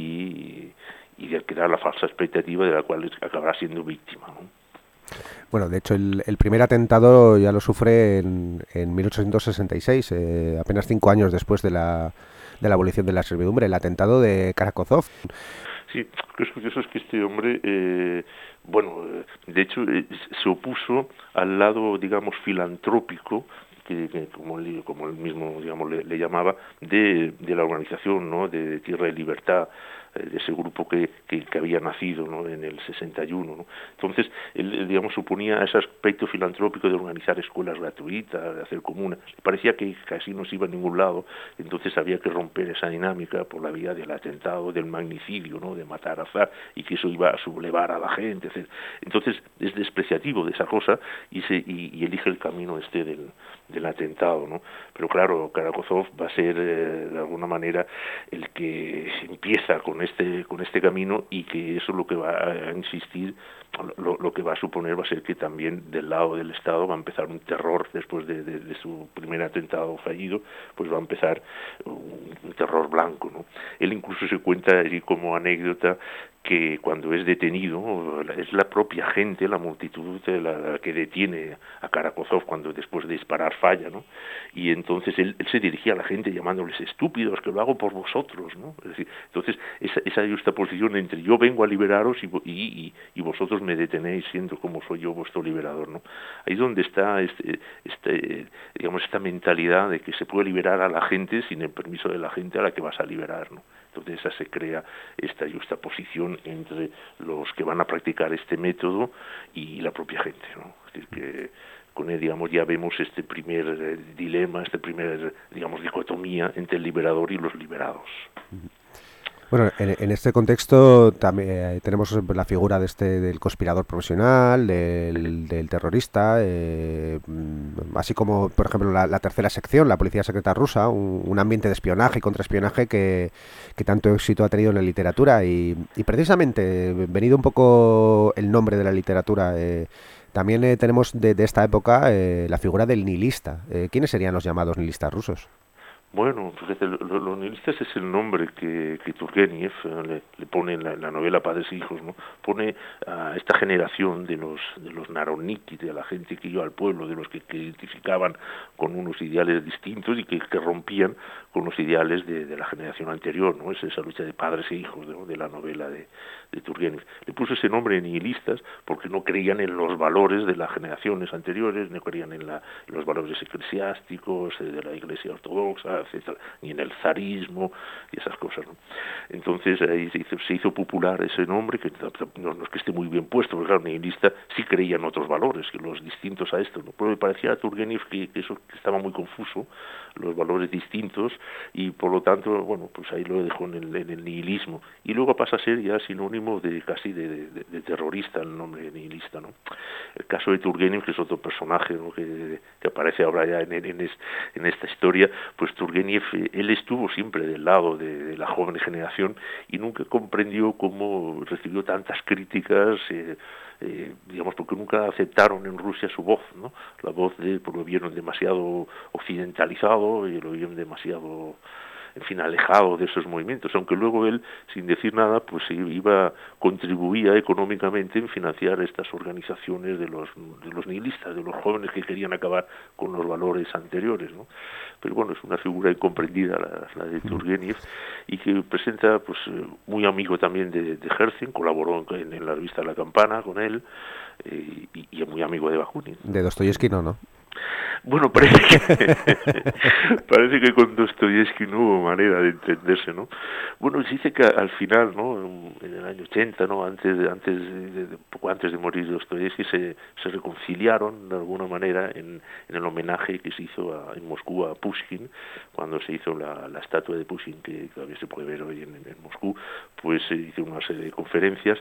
Speaker 5: y, y de crear la falsa expectativa de la cual acabará siendo víctima, ¿no?
Speaker 6: Bueno, de hecho, el, el primer atentado ya lo sufre en, en mil ochocientos sesenta y seis, eh, apenas cinco años después de la, de la abolición de la servidumbre, el atentado de Karakózov.
Speaker 5: Sí, lo que es curioso es que este hombre, eh, bueno, de hecho, eh, se opuso al lado, digamos, filantrópico, que, que como, él, como él mismo, digamos, le, le llamaba, de, de la organización, ¿no?, de Tierra y Libertad, de ese grupo que, que, que había nacido, ¿no?, en el sesenta y uno, ¿no? Entonces, él, digamos, suponía ese aspecto filantrópico de organizar escuelas gratuitas, de hacer comunas. Le parecía que casi no se iba a ningún lado, entonces había que romper esa dinámica por la vía del atentado, del magnicidio, ¿no?, de matar a zar, y que eso iba a sublevar a la gente, etcétera. Entonces, es despreciativo de esa cosa y, se, y, y elige el camino este del, del atentado, ¿no? Pero claro, Karakózov va a ser, eh, de alguna manera, el que empieza con este con este camino, y que eso es lo que va a insistir, lo, lo que va a suponer va a ser que también del lado del Estado va a empezar un terror después de, de, de su primer atentado fallido, pues va a empezar un, un terror blanco, ¿no? Él incluso se cuenta allí como anécdota que cuando es detenido es la propia gente, la multitud la, la que detiene a Karakózov cuando después de disparar falla, ¿no? Y entonces él, él se dirigía a la gente llamándoles estúpidos, que lo hago por vosotros, ¿no? Es decir, entonces esa, esa justaposición entre yo vengo a liberaros y, y, y vosotros me detenéis siendo como soy yo vuestro liberador, ¿no? Ahí es donde está este, este, digamos, esta mentalidad de que se puede liberar a la gente sin el permiso de la gente a la que vas a liberar, ¿no? Entonces esa se crea esta justaposición entre los que van a practicar este método y la propia gente, ¿no? Es decir, que con él, digamos, ya vemos este primer eh, dilema, este primer, digamos, dicotomía entre el liberador y los liberados.
Speaker 6: Bueno, en, en este contexto también eh, tenemos la figura de este del conspirador profesional, del, del terrorista, eh, así como, por ejemplo, la, la tercera sección, la policía secreta rusa, un, un ambiente de espionaje y contraespionaje que, que tanto éxito ha tenido en la literatura. Y, y precisamente, venido un poco el nombre de la literatura, eh, también eh, tenemos de, de esta época eh, la figura del nihilista. Eh, ¿Quiénes serían los llamados nihilistas rusos?
Speaker 5: Bueno, fíjate, los lo, lo nihilistas es el nombre que, que Turgeniev eh, le, le pone en la, en la novela Padres e Hijos, ¿no? Pone a esta generación de los de los Narodniki, de la gente que iba al pueblo, de los que, que identificaban con unos ideales distintos y que, que rompían con los ideales de, de la generación anterior, ¿no? Es esa lucha de padres e hijos, ¿no?, de la novela de, de Turgeniev. Le puso ese nombre nihilistas porque no creían en los valores de las generaciones anteriores, no creían en, la, en los valores eclesiásticos, eh, de la Iglesia ortodoxa, etcétera, ni en el zarismo y esas cosas, ¿no? Entonces ahí se hizo, se hizo popular ese nombre, que no, no es que esté muy bien puesto, porque claro, nihilista sí creía en otros valores, que los distintos a esto, ¿no? Pero me parecía a Turgeniev que, que eso que estaba muy confuso, los valores distintos, y por lo tanto, bueno, pues ahí lo dejó en el, en el nihilismo, y luego pasa a ser ya sinónimo de casi de, de, de terrorista el nombre nihilista, ¿no? El caso de Turgeniev, que es otro personaje, ¿no?, que, que aparece ahora ya en, en, en esta historia, pues Turgeniev, él estuvo siempre del lado de, de la joven generación y nunca comprendió cómo recibió tantas críticas, eh, eh, digamos, porque nunca aceptaron en Rusia su voz, ¿no? La voz de, pues lo vieron demasiado occidentalizado y lo vieron demasiado, en fin, alejado de esos movimientos, aunque luego él, sin decir nada, pues iba, contribuía económicamente en financiar estas organizaciones de los, de los nihilistas, de los jóvenes que querían acabar con los valores anteriores, ¿no? Pero bueno, es una figura incomprendida la, la de Turgeniev, y que presenta, pues, muy amigo también de, de Herzen, colaboró en, en la revista La Campana con él, eh, y, y es muy amigo de Bakunin.
Speaker 6: De Dostoyevsky no, ¿no?
Speaker 5: Bueno, parece que parece que con Dostoyevsky no hubo manera de entenderse, ¿no? Bueno, se dice que al final, ¿no? En el año ochenta, ¿no? Antes de, antes de, de, poco antes de morir Dostoyevsky, se, se reconciliaron de alguna manera en, en el homenaje que se hizo a, en Moscú a Pushkin, cuando se hizo la, la estatua de Pushkin, que todavía se puede ver hoy en, en Moscú. Pues se hizo una serie de conferencias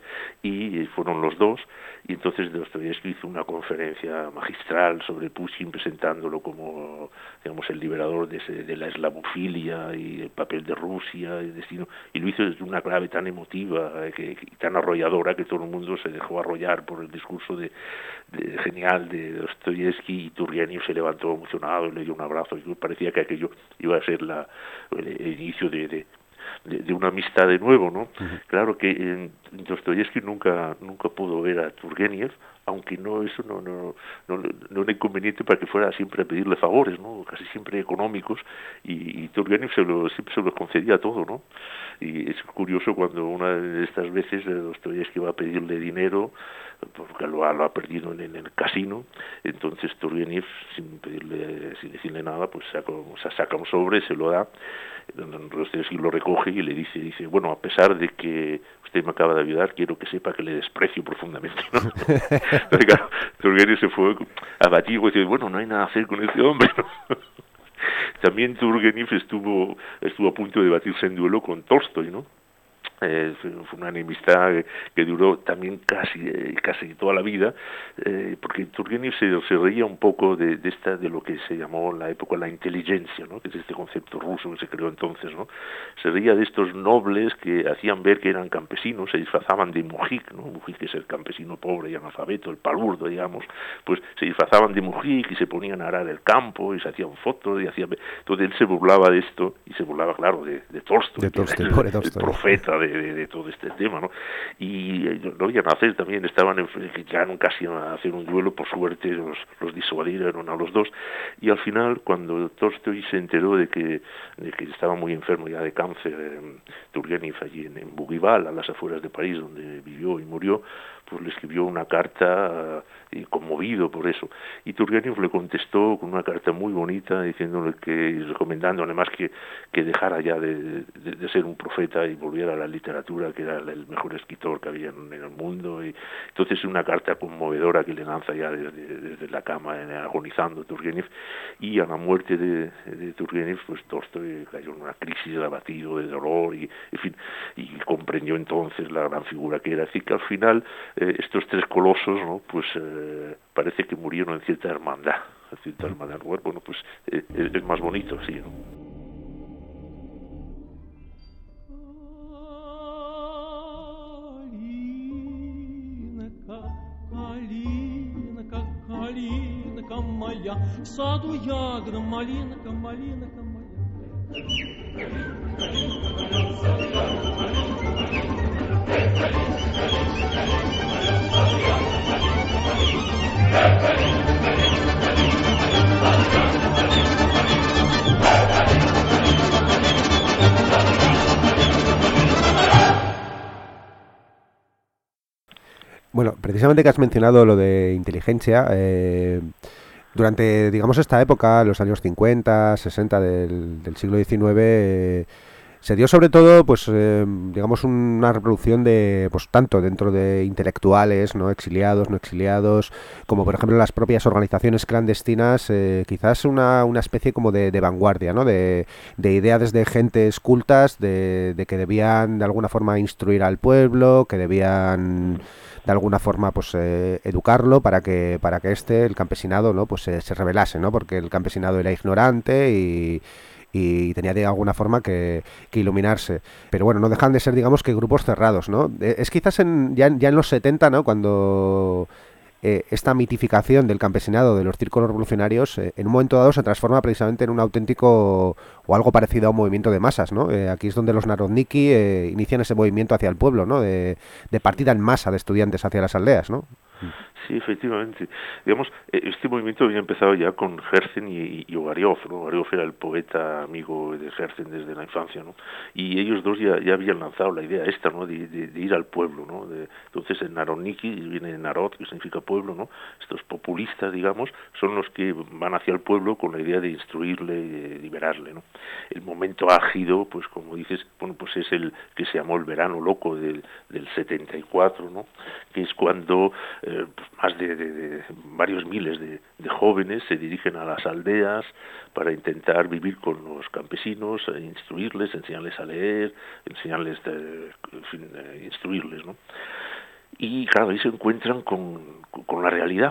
Speaker 5: y fueron los dos, y entonces Dostoyevsky hizo una conferencia magistral sobre Pushkin, presentándolo como, digamos, el liberador de, ese, de la eslavofilia y el papel de Rusia y el destino, y lo hizo desde una clave tan emotiva, eh, que, que tan arrolladora, que todo el mundo se dejó arrollar por el discurso de, de genial de Dostoyevsky, y Turgeniev se levantó emocionado y le dio un abrazo, y parecía que aquello iba a ser la, el, el inicio de, de De, de una amistad de nuevo, ¿no? Uh-huh. Claro que eh, Dostoyevsky nunca nunca pudo ver a Turgeniev, aunque no eso no no no, no era inconveniente para que fuera siempre a pedirle favores, ¿no? Casi siempre económicos, y, y Turgeniev se lo, siempre se lo concedía todo, ¿no? Y es curioso cuando una de estas veces Dostoyevsky va a pedirle dinero porque lo ha, lo ha perdido en, en el casino, entonces Turgeniev, sin pedirle, sin decirle nada, pues saca, o sea, saca un sobre, se lo da, Dostoyevsky lo recoge y le dice, dice, bueno, a pesar de que usted me acaba de ayudar, quiero que sepa que le desprecio profundamente, ¿no? Entonces, claro, Turgeniev se fue abatido y dice, bueno, no hay nada a hacer con este hombre, ¿no? También Turgeniev estuvo estuvo a punto de batirse en duelo con Tolstoy, ¿no? Eh, fue una enemistad que, que duró también casi eh, casi toda la vida, eh, porque Turgeniev se, se reía un poco de, de esta de lo que se llamó en la época la inteligencia, ¿no? Que es este concepto ruso que se creó entonces, ¿no? Se reía de estos nobles que hacían ver que eran campesinos, se disfrazaban de mujik, ¿no? Mujik es el campesino pobre y analfabeto, el palurdo, digamos, pues se disfrazaban de mujik y se ponían a arar el campo y se hacían fotos y hacían... Entonces él se burlaba de esto, y se burlaba, claro, de, de Tolstoy,
Speaker 6: de Tolstoy,
Speaker 5: el,
Speaker 6: pobre
Speaker 5: el,
Speaker 6: Tolstoy.
Speaker 5: el profeta de De, de todo este tema, ¿no? Y eh, no iban a hacer, también estaban en, llegaron casi a hacer un duelo, por suerte los, los disuadieron a los dos, y al final, cuando Tolstoy se enteró de que, de que estaba muy enfermo ya de cáncer, eh, Turgeniev allí en, en Bougival, a las afueras de París, donde vivió y murió, pues le escribió una carta eh, conmovido por eso, y Turgeniev le contestó con una carta muy bonita, diciéndole que, y recomendándole más que, que dejara ya de, de, de ser un profeta y volviera a la literatura, que era el mejor escritor que había en, en el mundo. Y entonces una carta conmovedora que le lanza ya desde, desde la cama, eh, agonizando Turgeniev, y a la muerte de, de Turgeniev, pues Tolstoy cayó en una crisis de abatido, de dolor, y en fin, y comprendió entonces la gran figura que era. Así que al final eh, estos tres colosos, ¿no? Pues eh, parece que murieron en cierta hermandad, en cierta hermandad. Bueno, pues eh, es, es más bonito, sí, ¿no?
Speaker 10: Малинка моя, в саду ягода, малинка, малинка моя.
Speaker 6: Bueno, precisamente que has mencionado lo de inteligencia, eh, durante, digamos, esta época, los años cincuenta, sesenta del, del siglo diecinueve, eh, se dio sobre todo, pues, eh, digamos, una reproducción de, pues, tanto dentro de intelectuales, no exiliados, no exiliados, como por ejemplo las propias organizaciones clandestinas, eh, quizás una, una especie como de, de vanguardia, ¿no? De, de ideas de gentes cultas, de, de que debían de alguna forma instruir al pueblo, que debían de alguna forma pues eh, educarlo para que para que este, el campesinado, no, pues eh, se rebelase, ¿no? Porque el campesinado era ignorante y y tenía de alguna forma que, que iluminarse. Pero bueno, no dejan de ser, digamos, que grupos cerrados, ¿no? Es quizás en, ya, ya en los setenta, ¿no? Cuando eh, esta mitificación del campesinado, de los círculos revolucionarios, eh, en un momento dado se transforma precisamente en un auténtico o algo parecido a un movimiento de masas, ¿no? Eh, aquí es donde los narodniki eh, inician ese movimiento hacia el pueblo, ¿no? De, de partida en masa de estudiantes hacia las aldeas, ¿no?
Speaker 5: Sí, efectivamente. Digamos, este movimiento había empezado ya con Herzen y, y Ogarev, ¿no? Ogarev era el poeta amigo de Herzen desde la infancia, ¿no? Y ellos dos ya, ya habían lanzado la idea esta, ¿no? De, de, de ir al pueblo, ¿no? De, entonces, el Narodniki, viene de Narod, que significa pueblo, ¿no? Estos populistas, digamos, son los que van hacia el pueblo con la idea de instruirle y de liberarle, ¿no? El momento álgido, pues como dices, bueno, pues es el que se llamó el verano loco del, del setenta y cuatro, ¿no? Que es cuando eh, pues más de, de, de varios miles de, de jóvenes se dirigen a las aldeas para intentar vivir con los campesinos, eh, instruirles, enseñarles a leer, enseñarles, de, en fin, eh, instruirles, ¿no? Y claro, ahí se encuentran con, con la realidad.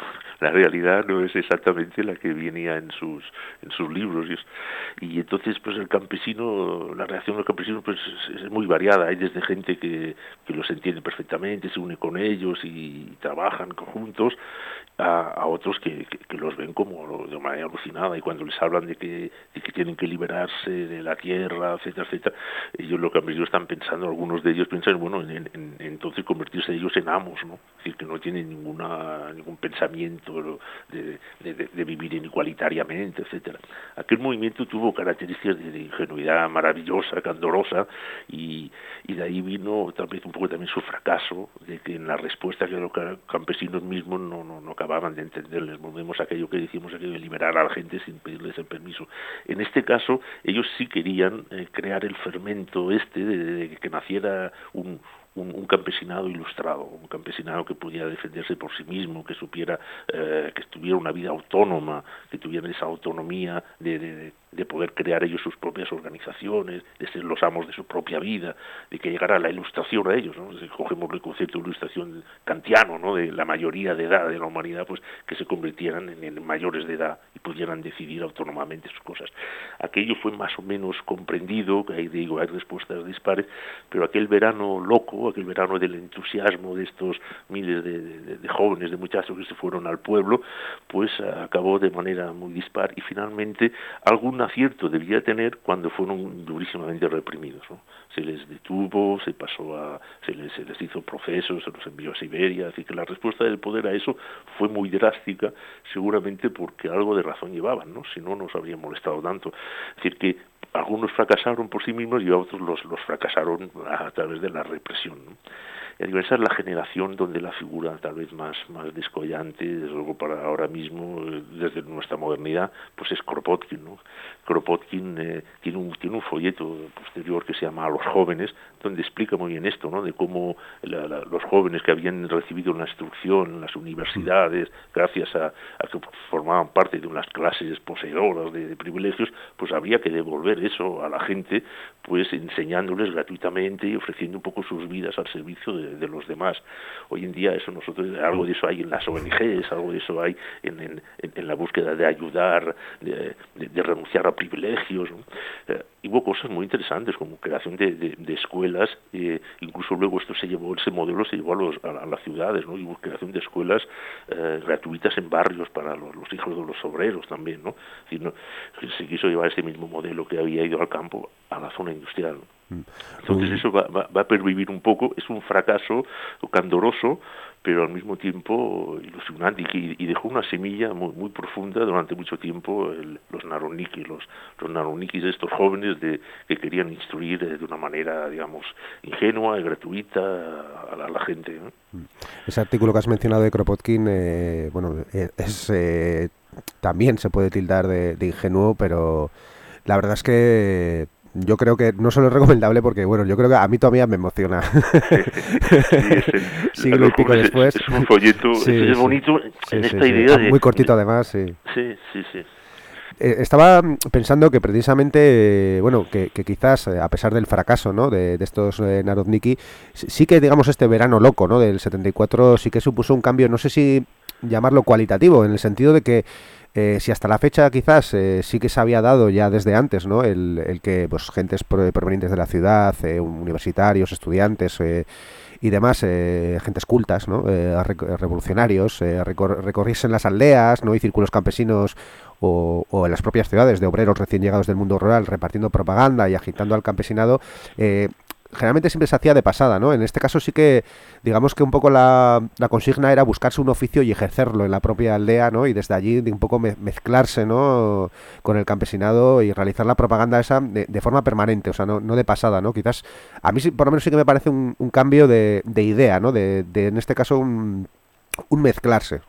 Speaker 5: La realidad no es exactamente la que venía en sus en sus libros. Y, y entonces, pues el campesino, la reacción del campesino pues es, es muy variada. Hay desde gente que, que los entiende perfectamente, se une con ellos y trabajan juntos, a, a otros que, que, que los ven como de manera alucinada, y cuando les hablan de que, de que tienen que liberarse de la tierra, etcétera, etcétera, ellos lo que ellos están pensando, algunos de ellos piensan, bueno, en, en, en entonces convertirse ellos en amos, ¿no? Es decir, que no tienen ninguna ningún pensamiento de, de, de, de vivir igualitariamente, etcétera. Aquel movimiento tuvo características de, de ingenuidad maravillosa, candorosa, y, y de ahí vino tal vez un poco también su fracaso, de que en la respuesta que los campesinos mismos no, no, no acababan de entenderles. Volvemos a aquello que decimos, aquello de liberar a la gente sin pedirles el permiso. En este caso, ellos sí querían eh, crear el fermento este de, de, de que naciera un Un, un campesinado ilustrado, un campesinado que pudiera defenderse por sí mismo, que supiera, eh, que tuviera una vida autónoma, que tuviera esa autonomía de, de, de poder crear ellos sus propias organizaciones, de ser los amos de su propia vida, de que llegara la ilustración a ellos, ¿no? Si cogemos el concepto de ilustración kantiano, ¿no? De la mayoría de edad de la humanidad, pues que se convirtieran en, en mayores de edad y pudieran decidir autónomamente sus cosas. Aquello fue más o menos comprendido, que ahí digo, hay respuestas dispares, pero aquel verano loco, aquel verano del entusiasmo de estos miles de, de, de jóvenes, de muchachos que se fueron al pueblo, pues acabó de manera muy dispar, y finalmente algún acierto debía tener cuando fueron durísimamente reprimidos, ¿no? Se les detuvo, se pasó a, se les, se les hizo procesos, se los envió a Siberia. Así que la respuesta del poder a eso fue muy drástica, seguramente porque algo de razón llevaban, ¿no? Si no, nos habrían molestado tanto. Es decir, que algunos fracasaron por sí mismos y a otros los, los fracasaron a través de la represión, ¿no? Y digo, esa es la generación donde la figura tal vez más, más descollante, desde luego para ahora mismo, desde nuestra modernidad, pues es Kropotkin, ¿no? Kropotkin eh, tiene, un, tiene un folleto posterior que se llama A los jóvenes, donde explica muy bien esto, ¿no? De cómo la, la, los jóvenes que habían recibido una instrucción en las universidades, gracias a, a que formaban parte de unas clases poseedoras de, de privilegios, pues habría que devolver eso a la gente, pues enseñándoles gratuitamente y ofreciendo un poco sus vidas al servicio de, de los demás. Hoy en día eso nosotros, algo de eso hay en las O N Ges, algo de eso hay en, en, en la búsqueda de ayudar, de, de, de renunciar a privilegios, ¿no? Eh, y hubo cosas muy interesantes como creación de, de, de escuelas, eh, incluso luego esto se llevó, ese modelo se llevó a, los, a, a las ciudades, ¿no? Y hubo creación de escuelas eh, gratuitas en barrios para los, los hijos de los obreros también, ¿no? Es decir, no, se quiso llevar ese mismo modelo que había ido al campo a la zona industrial, ¿no? Entonces eso va, va, va a pervivir un poco, es un fracaso candoroso, pero al mismo tiempo ilusionante, y, y dejó una semilla muy, muy profunda durante mucho tiempo el, los narodniki, los, los narodnikis, estos jóvenes de, que querían instruir de una manera, digamos, ingenua y gratuita a la, a la gente, ¿no?
Speaker 6: Ese artículo que has mencionado de Kropotkin, eh, bueno, es eh, también se puede tildar de, de ingenuo, pero la verdad es que yo creo que no solo es recomendable porque, bueno, yo creo que a mí todavía me emociona. Sí, siglo y pico después.
Speaker 5: Es un folleto, sí, es
Speaker 6: sí,
Speaker 5: bonito
Speaker 6: sí,
Speaker 5: en
Speaker 6: sí,
Speaker 5: esta
Speaker 6: sí,
Speaker 5: idea
Speaker 6: sí.
Speaker 5: de...
Speaker 6: Muy cortito además, sí.
Speaker 5: Sí, sí, sí.
Speaker 6: Eh, estaba pensando que precisamente, eh, bueno, que, que quizás, eh, a pesar del fracaso, ¿no?, de, de estos eh, narodniki, sí que, digamos, este verano loco, ¿no?, del setenta y cuatro sí que supuso un cambio, no sé si llamarlo cualitativo, en el sentido de que Eh, si hasta la fecha quizás eh, sí que se había dado ya desde antes, ¿no? El, el que pues gentes pro- provenientes de la ciudad, eh, universitarios, estudiantes eh, y demás, eh, gentes cultas, ¿no? Eh, rec- revolucionarios, eh, recor- recorriesen las aldeas, ¿no? Y círculos campesinos o, o en las propias ciudades de obreros recién llegados del mundo rural repartiendo propaganda y agitando al campesinado. eh, Generalmente siempre se hacía de pasada, ¿no? En este caso sí que, digamos que un poco la, la consigna era buscarse un oficio y ejercerlo en la propia aldea, ¿no? Y desde allí de un poco me- mezclarse, ¿no? Con el campesinado y realizar la propaganda esa de, de forma permanente, o sea, no, no de pasada, ¿no? Quizás, a mí sí, por lo menos sí que me parece un, un cambio de, de idea, ¿no? De, de, en este caso, un, un mezclarse.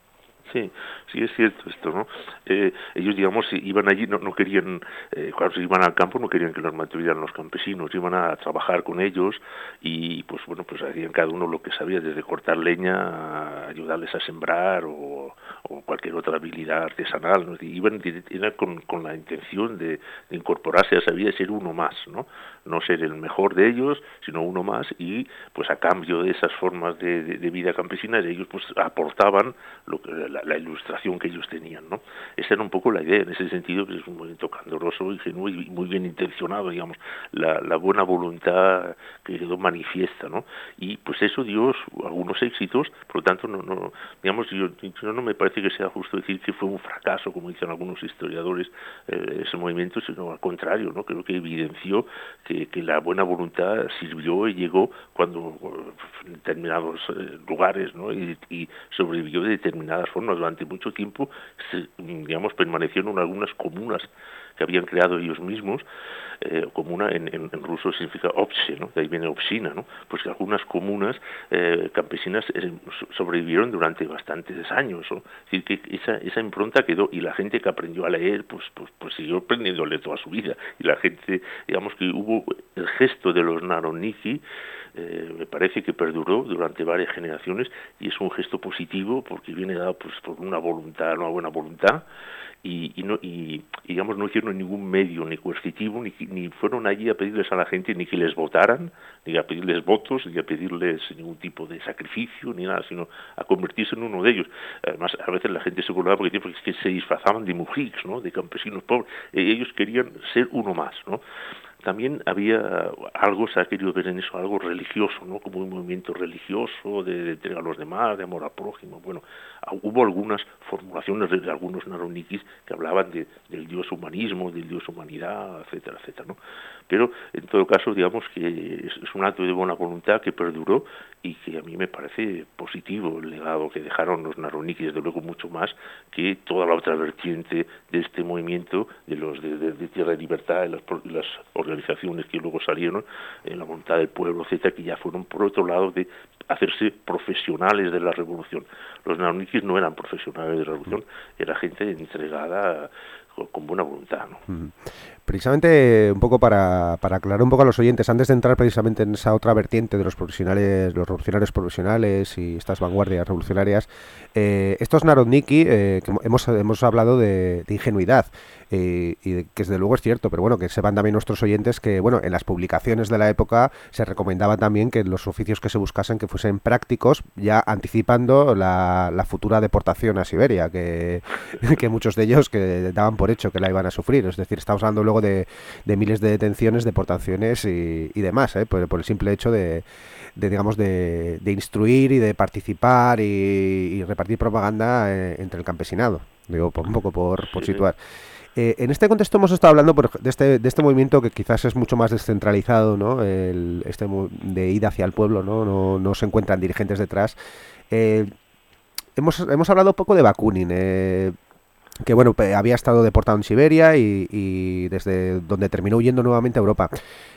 Speaker 5: Sí, sí es cierto esto, ¿no? Eh, ellos, digamos, iban allí, no, no querían, eh, cuando se iban al campo no querían que los mantuvieran los campesinos, iban a trabajar con ellos y, pues bueno, pues hacían cada uno lo que sabía, desde cortar leña a ayudarles a sembrar o, o cualquier otra habilidad artesanal, ¿no? Y iban era con, con la intención de, de incorporarse a esa vida, de ser uno más, ¿no? No ser el mejor de ellos, sino uno más, y pues a cambio de esas formas de, de, de vida campesina, ellos pues aportaban lo que, la, la ilustración que ellos tenían, ¿no? Esa era un poco la idea, en ese sentido, que es un movimiento candoroso, ingenuo y muy bien intencionado, digamos, la, la buena voluntad que quedó manifiesta, ¿no? Y pues eso dio algunos éxitos, por lo tanto, no, no digamos, yo, yo no me parece que sea justo decir que fue un fracaso, como dicen algunos historiadores, eh, ese movimiento, sino al contrario, ¿no? Creo que evidenció que, que la buena voluntad sirvió y llegó cuando en determinados eh, lugares, ¿no? Y, y sobrevivió de determinadas formas. Durante mucho tiempo, se, digamos, permanecieron algunas comunas que habían creado ellos mismos. Eh, comuna en, en, en ruso significa obse, ¿no? De ahí viene obsina, ¿no? Pues que algunas comunas eh, campesinas eh, sobrevivieron durante bastantes años, ¿no? Es decir, que esa, esa impronta quedó, y la gente que aprendió a leer, pues, pues, pues siguió aprendiendo a leer toda su vida, y la gente, digamos que hubo el gesto de los Narodniki, eh, me parece que perduró durante varias generaciones, y es un gesto positivo porque viene dado pues por una voluntad, una buena voluntad, y, y, no, y digamos no hicieron ningún medio ni coercitivo, ni, ni fueron allí a pedirles a la gente ni que les votaran, ni a pedirles votos, ni a pedirles ningún tipo de sacrificio, ni nada, sino a convertirse en uno de ellos. Además, a veces la gente se burlaba porque, porque es que se disfrazaban de mujiks, ¿no? De campesinos pobres. Ellos querían ser uno más, ¿no? También había algo, se ha querido ver en eso, algo religioso, ¿no? Como un movimiento religioso de, de entrega a los demás, de amor al prójimo. Bueno, hubo algunas formulaciones de algunos narodnikis que hablaban de, del dios humanismo, del dios humanidad, etcétera, etcétera, ¿no? Pero, en todo caso, digamos que es, es un acto de buena voluntad que perduró y que a mí me parece positivo el legado que dejaron los narodnikis, desde luego mucho más que toda la otra vertiente de este movimiento de los de, de, de Tierra de Libertad, de las, las organizaciones que luego salieron, en la voluntad del pueblo, etcétera, que ya fueron por otro lado de hacerse profesionales de la revolución. Los narodnikis no eran profesionales de la revolución, era gente entregada con, con buena voluntad, ¿no?
Speaker 6: Mm. Precisamente un poco para, para aclarar un poco a los oyentes, antes de entrar precisamente en esa otra vertiente de los profesionales, los revolucionarios profesionales y estas vanguardias revolucionarias, eh, estos narodniki, eh, que hemos, hemos hablado de, de ingenuidad, eh, y de, que desde luego es cierto, pero bueno, que sepan también nuestros oyentes que, bueno, en las publicaciones de la época se recomendaba también que los oficios que se buscasen que fuesen prácticos, ya anticipando la, la futura deportación a Siberia, que, que muchos de ellos que daban por hecho que la iban a sufrir, es decir, estamos hablando luego de, de miles de detenciones, deportaciones y, y demás, ¿eh? por, por el simple hecho de, de digamos, de, de instruir y de participar y, y repartir propaganda eh, entre el campesinado, digo, por un poco por, por sí. situar. Eh, en este contexto hemos estado hablando por, de, este, de este movimiento que quizás es mucho más descentralizado, ¿no? El, este de ida hacia el pueblo, ¿no? No, no se encuentran dirigentes detrás. Eh, hemos, hemos hablado un poco de Bakunin, eh, que bueno, había estado deportado en Siberia y, y desde donde terminó huyendo nuevamente a Europa.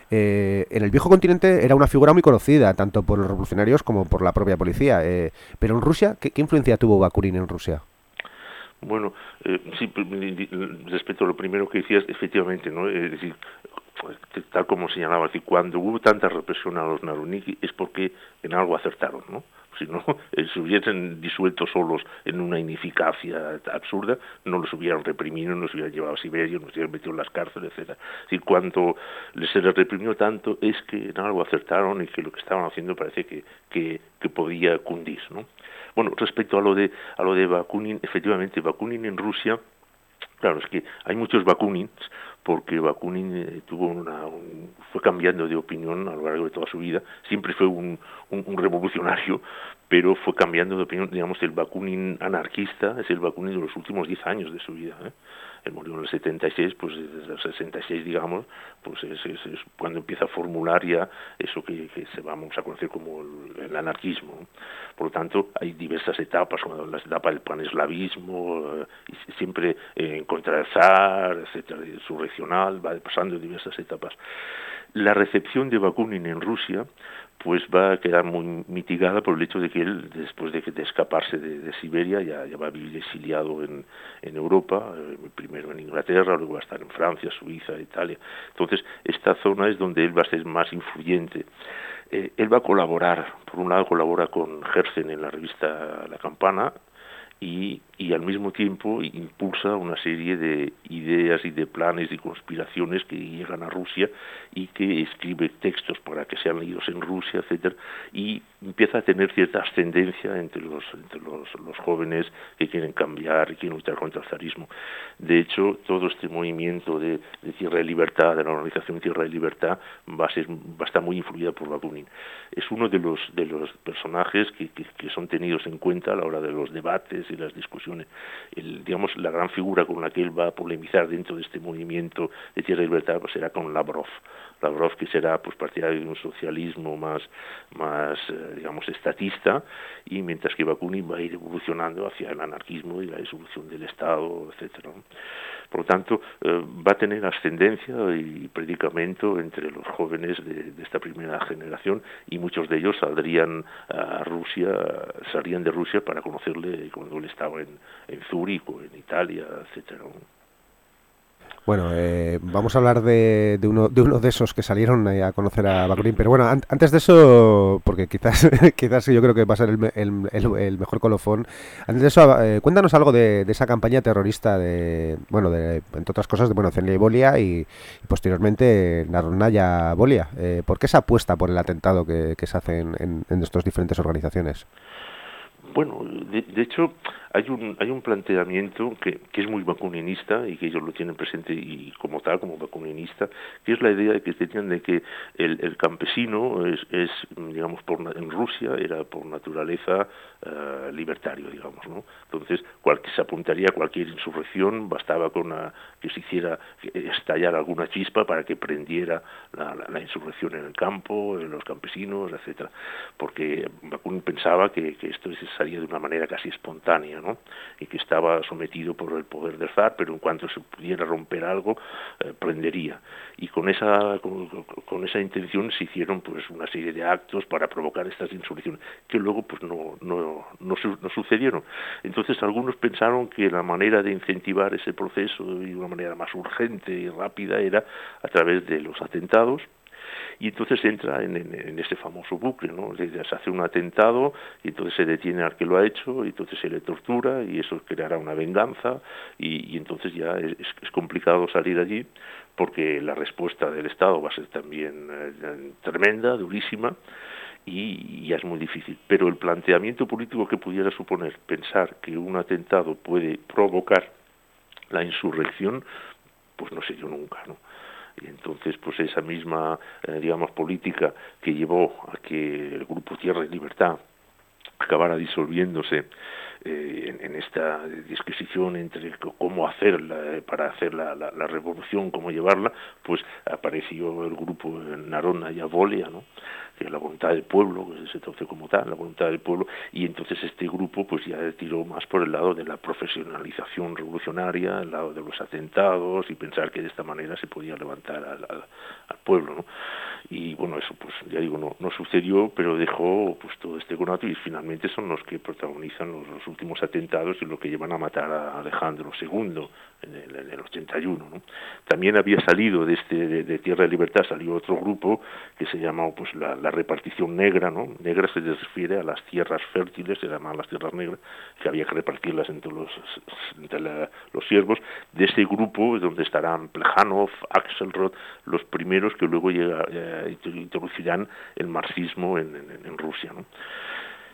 Speaker 6: Eh, en el viejo continente era una figura muy conocida, tanto por los revolucionarios como por la propia policía. Eh, pero en Rusia, ¿qué, qué influencia tuvo Bakunin en Rusia?
Speaker 5: Bueno, eh, sí, respecto a lo primero que decías, efectivamente, ¿no? Es decir, tal como señalaba, es decir, cuando hubo tanta represión a los narodniki es porque en algo acertaron, ¿no? Si no, eh, se hubiesen disuelto solos en una ineficacia absurda, no los hubieran reprimido, no los hubieran llevado a Siberia, no los hubieran metido en las cárceles, etcétera. Es decir, cuando se les reprimió tanto es que en algo acertaron y que lo que estaban haciendo parece que, que, que podía cundir, ¿no? Bueno, respecto a lo de a lo de Bakunin, efectivamente, Bakunin en Rusia, claro, es que hay muchos Bakunins, porque Bakunin eh, tuvo una, un, fue cambiando de opinión a lo largo de toda su vida. Siempre fue un, un, un revolucionario, pero fue cambiando de opinión. Digamos, el Bakunin anarquista es el Bakunin de los últimos diez años de su vida, ¿eh? Él murió en el setenta y seis, pues desde el sesenta y seis, digamos, pues es, es, es cuando empieza a formular ya eso que, que se vamos a conocer como el, el anarquismo. Por lo tanto, hay diversas etapas, como la etapa del paneslavismo, eh, y siempre eh, en contra del zar, etcétera, insurreccional, va pasando diversas etapas. La recepción de Bakunin en Rusia pues va a quedar muy mitigada por el hecho de que él, después de, de escaparse de, de Siberia, ya, ya va a vivir exiliado en, en Europa, eh, primero en Inglaterra, luego va a estar en Francia, Suiza, Italia. Entonces, esta zona es donde él va a ser más influyente. Eh, él va a colaborar, por un lado colabora con Herzen en la revista La Campana, Y, y al mismo tiempo impulsa una serie de ideas y de planes y conspiraciones que llegan a Rusia y que escribe textos para que sean leídos en Rusia, etcétera, y empieza a tener cierta ascendencia entre los entre los, los jóvenes que quieren cambiar y quieren luchar contra el zarismo. De hecho, todo este movimiento de, de Tierra de Libertad, de la organización Tierra de Libertad, va a ser va a estar muy influida por Bakunin. Es uno de los de los personajes que, que, que son tenidos en cuenta a la hora de los debates y las discusiones. El, digamos, la gran figura con la que él va a polemizar dentro de este movimiento de Tierra de Libertad pues será con Lavrov. Lavrov, que será pues partidario de un socialismo más, más eh, digamos, estatista, y mientras que Bakunin va a ir evolucionando hacia el anarquismo y la disolución del Estado, etcétera. Por lo tanto, eh, va a tener ascendencia y predicamento entre los jóvenes de, de esta primera generación, y muchos de ellos saldrían a Rusia, salían de Rusia para conocerle cuando él estaba en, en Zúrich o en Italia, etcétera.
Speaker 6: Bueno, eh, vamos a hablar de, de, uno, de uno de esos que salieron a conocer a Bakunin, pero bueno, an antes de eso, porque quizás quizás yo creo que va a ser el, el, el, el mejor colofón, antes de eso, eh, cuéntanos algo de, de esa campaña terrorista de, bueno, de, entre otras cosas, de bueno, Zenley Volia y, y posteriormente Narodnaya Volia. Eh, ¿Por qué esa apuesta por el atentado que, que se hace en, en, en estas diferentes organizaciones?
Speaker 5: Bueno, de, de hecho, hay un hay un planteamiento que, que es muy bakuninista y que ellos lo tienen presente y como tal, como bakuninista, que es la idea de que tenían de que el, el campesino es, es digamos, por, en Rusia era por naturaleza uh, libertario, digamos, ¿no? Entonces, cual, que se apuntaría a cualquier insurrección, bastaba con una, que se hiciera estallar alguna chispa para que prendiera la, la, la insurrección en el campo, en los campesinos, etcétera, porque Bakunin pensaba que, que esto salía de una manera casi espontánea, ¿no? Y que estaba sometido por el poder del zar, pero en cuanto se pudiera romper algo, eh, prendería. Y con esa con, con esa intención se hicieron pues una serie de actos para provocar estas insurrecciones, que luego pues no no no, su, no sucedieron. Entonces algunos pensaron que la manera de incentivar ese proceso de una manera más urgente y rápida era a través de los atentados. Y entonces entra en, en, en ese famoso bucle, ¿no? Se hace un atentado y entonces se detiene al que lo ha hecho y entonces se le tortura y eso creará una venganza y, y entonces ya es, es complicado salir allí porque la respuesta del Estado va a ser también eh, tremenda, durísima, y ya es muy difícil. Pero el planteamiento político que pudiera suponer pensar que un atentado puede provocar la insurrección, pues no sé yo nunca, ¿no? Y entonces, pues esa misma, eh, digamos, política que llevó a que el Grupo Tierra y Libertad acabara disolviéndose eh, en, en esta disquisición entre cómo hacerla, eh, para hacer la, la, la revolución, cómo llevarla, pues apareció el Grupo Narodnaya Volia, ¿no? Que es la voluntad del pueblo, que se traduce como tal, la voluntad del pueblo, y entonces este grupo pues ya tiró más por el lado de la profesionalización revolucionaria, el lado de los atentados, y pensar que de esta manera se podía levantar al, al, al pueblo, ¿no? Y bueno, eso pues ya digo, no, no sucedió, pero dejó pues todo este conato, y finalmente son los que protagonizan los, los últimos atentados y los que llevan a matar a Alejandro segundo en el, en el ochenta y uno, ¿no? También había salido de este de, de Tierra de Libertad, salió otro grupo que se llamaba pues la, la repartición negra, ¿no? Negra se refiere a las tierras fértiles, se llamaban las tierras negras, que había que repartirlas entre los entre la, los siervos. De ese grupo donde estarán Plejanov, Axelrod, los primeros que luego llega, eh, introducirán el marxismo en, en, en Rusia, ¿no?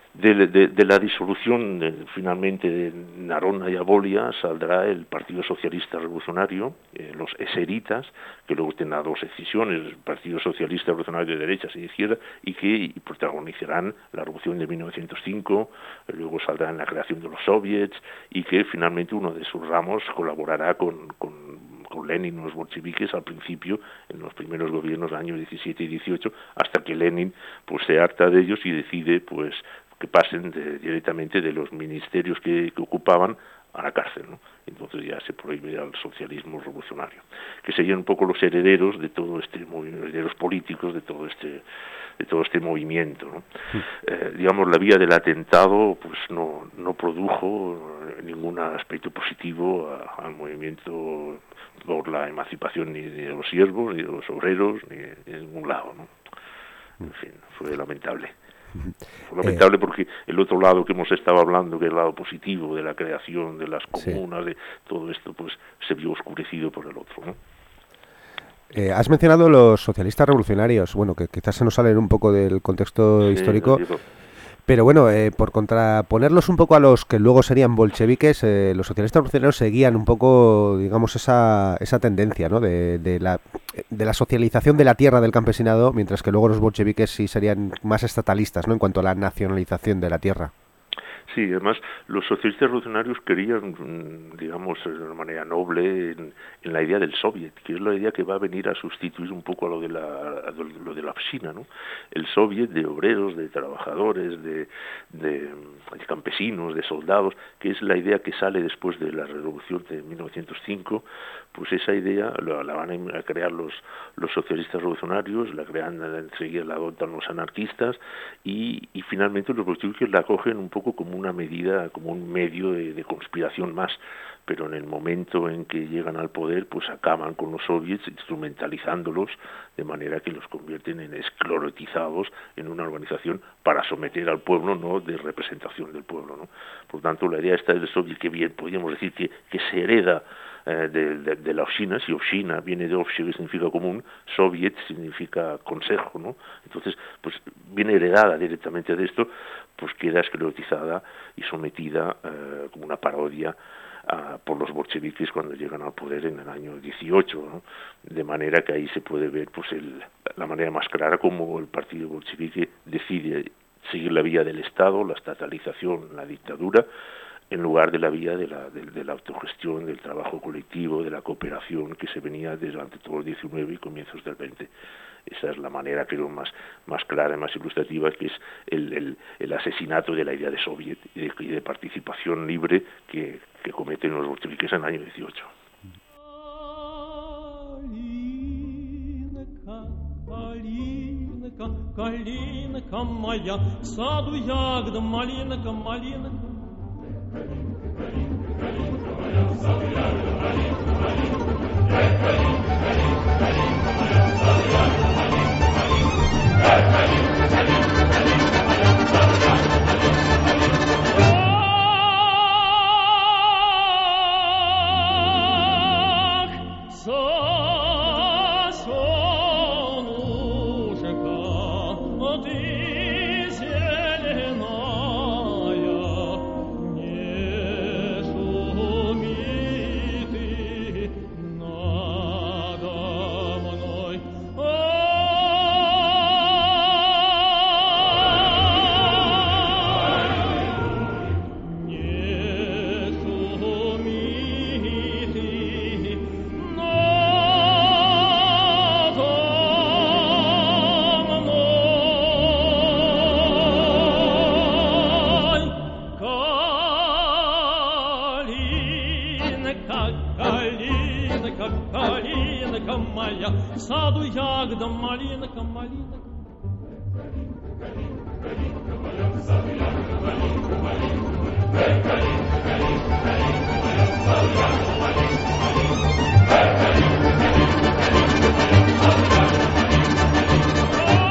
Speaker 5: De, de, de la disolución de, finalmente de Narona y Abolia saldrá el Partido Socialista Revolucionario, eh, los eseritas, que luego tendrá dos escisiones, el Partido Socialista Revolucionario de derechas y de izquierda, y que protagonizarán la Revolución de mil novecientos cinco, eh, luego saldrá en la creación de los soviets, y que finalmente uno de sus ramos colaborará con, con, con Lenin y los bolcheviques al principio, en los primeros gobiernos del año diecisiete y dieciocho, hasta que Lenin pues se harta de ellos y decide pues que pasen de, directamente de los ministerios que, que ocupaban a la cárcel, ¿no? Entonces ya se prohíbe al socialismo revolucionario, que serían un poco los herederos de todo este movimiento, herederos políticos de todo este de todo este movimiento, ¿no? Sí. Eh, digamos, la vía del atentado pues no no produjo ningún aspecto positivo a, al movimiento por la emancipación ni de los siervos, ni de los obreros, ni de, ni de ningún lado, ¿no? En fin, fue lamentable. Fue lamentable eh, porque el otro lado que hemos estado hablando, que es el lado positivo de la creación de las comunas, sí. de todo esto, pues se vio oscurecido por el otro, ¿no?
Speaker 6: Eh, has mencionado los socialistas revolucionarios, bueno, que quizás se nos salen un poco del contexto sí, histórico, pero bueno, eh, por contraponerlos un poco a los que luego serían bolcheviques, eh, los socialistas revolucionarios seguían un poco, digamos, esa esa tendencia, ¿no? De, de la de la socialización de la tierra del campesinado, mientras que luego los bolcheviques sí serían más estatalistas, ¿no? En cuanto a la nacionalización de la tierra.
Speaker 5: Sí, además los socialistas revolucionarios querían, digamos, de una manera noble en, en la idea del soviet, que es la idea que va a venir a sustituir un poco a lo de la a lo de la Pshina, ¿no? El soviet de obreros, de trabajadores, de, de, de campesinos, de soldados, que es la idea que sale después de la revolución de mil novecientos cinco. Pues esa idea la, la van a crear los los socialistas revolucionarios, la crean enseguida, la adoptan los anarquistas y, y finalmente los bolcheviques la cogen un poco como una medida, como un medio de, de conspiración más, pero en el momento en que llegan al poder pues acaban con los soviets instrumentalizándolos de manera que los convierten en esclerotizados en una organización para someter al pueblo, no de representación del pueblo, ¿no? Por tanto, la idea esta del soviet, que bien podríamos decir que, que se hereda eh, de, de, de la Obshina, si Obshina viene de Obshe, que significa común, soviet significa consejo, ¿no? Entonces, pues viene heredada directamente de esto, pues queda esclerotizada y sometida eh, como una parodia a, por los bolcheviques cuando llegan al poder en el año dieciocho, ¿no? De manera que ahí se puede ver pues el, la manera más clara como el partido bolchevique decide seguir la vía del Estado, la estatalización, la dictadura, en lugar de la vía de la, de, de la autogestión, del trabajo colectivo, de la cooperación que se venía desde durante todo el diecinueve y comienzos del veinte. Esa es la manera, creo, más, más clara y más ilustrativa, que es el, el, el asesinato de la idea de soviet y de, y de participación libre que, que cometen los bolcheviques en el año dieciocho.
Speaker 10: Калинка моя, в саду ягода, малинка, малинка. Калинка моя, в саду ягода, малинка, малинка. Калинка, калинка, калинка моя, в саду ягода, малинка, малинка. Калинка, калинка, калинка моя, в саду ягода, малинка, малинка. Ах, сосо. Калинка моя, в саду ягода, малинка, малинка. Калинка, калинка моя, в саду ягода, малинка, малинка. Калинка, калинка, калинка моя, в саду ягода, малинка, малинка. Калинка, калинка, калинка моя, в саду ягода, малинка, малинка.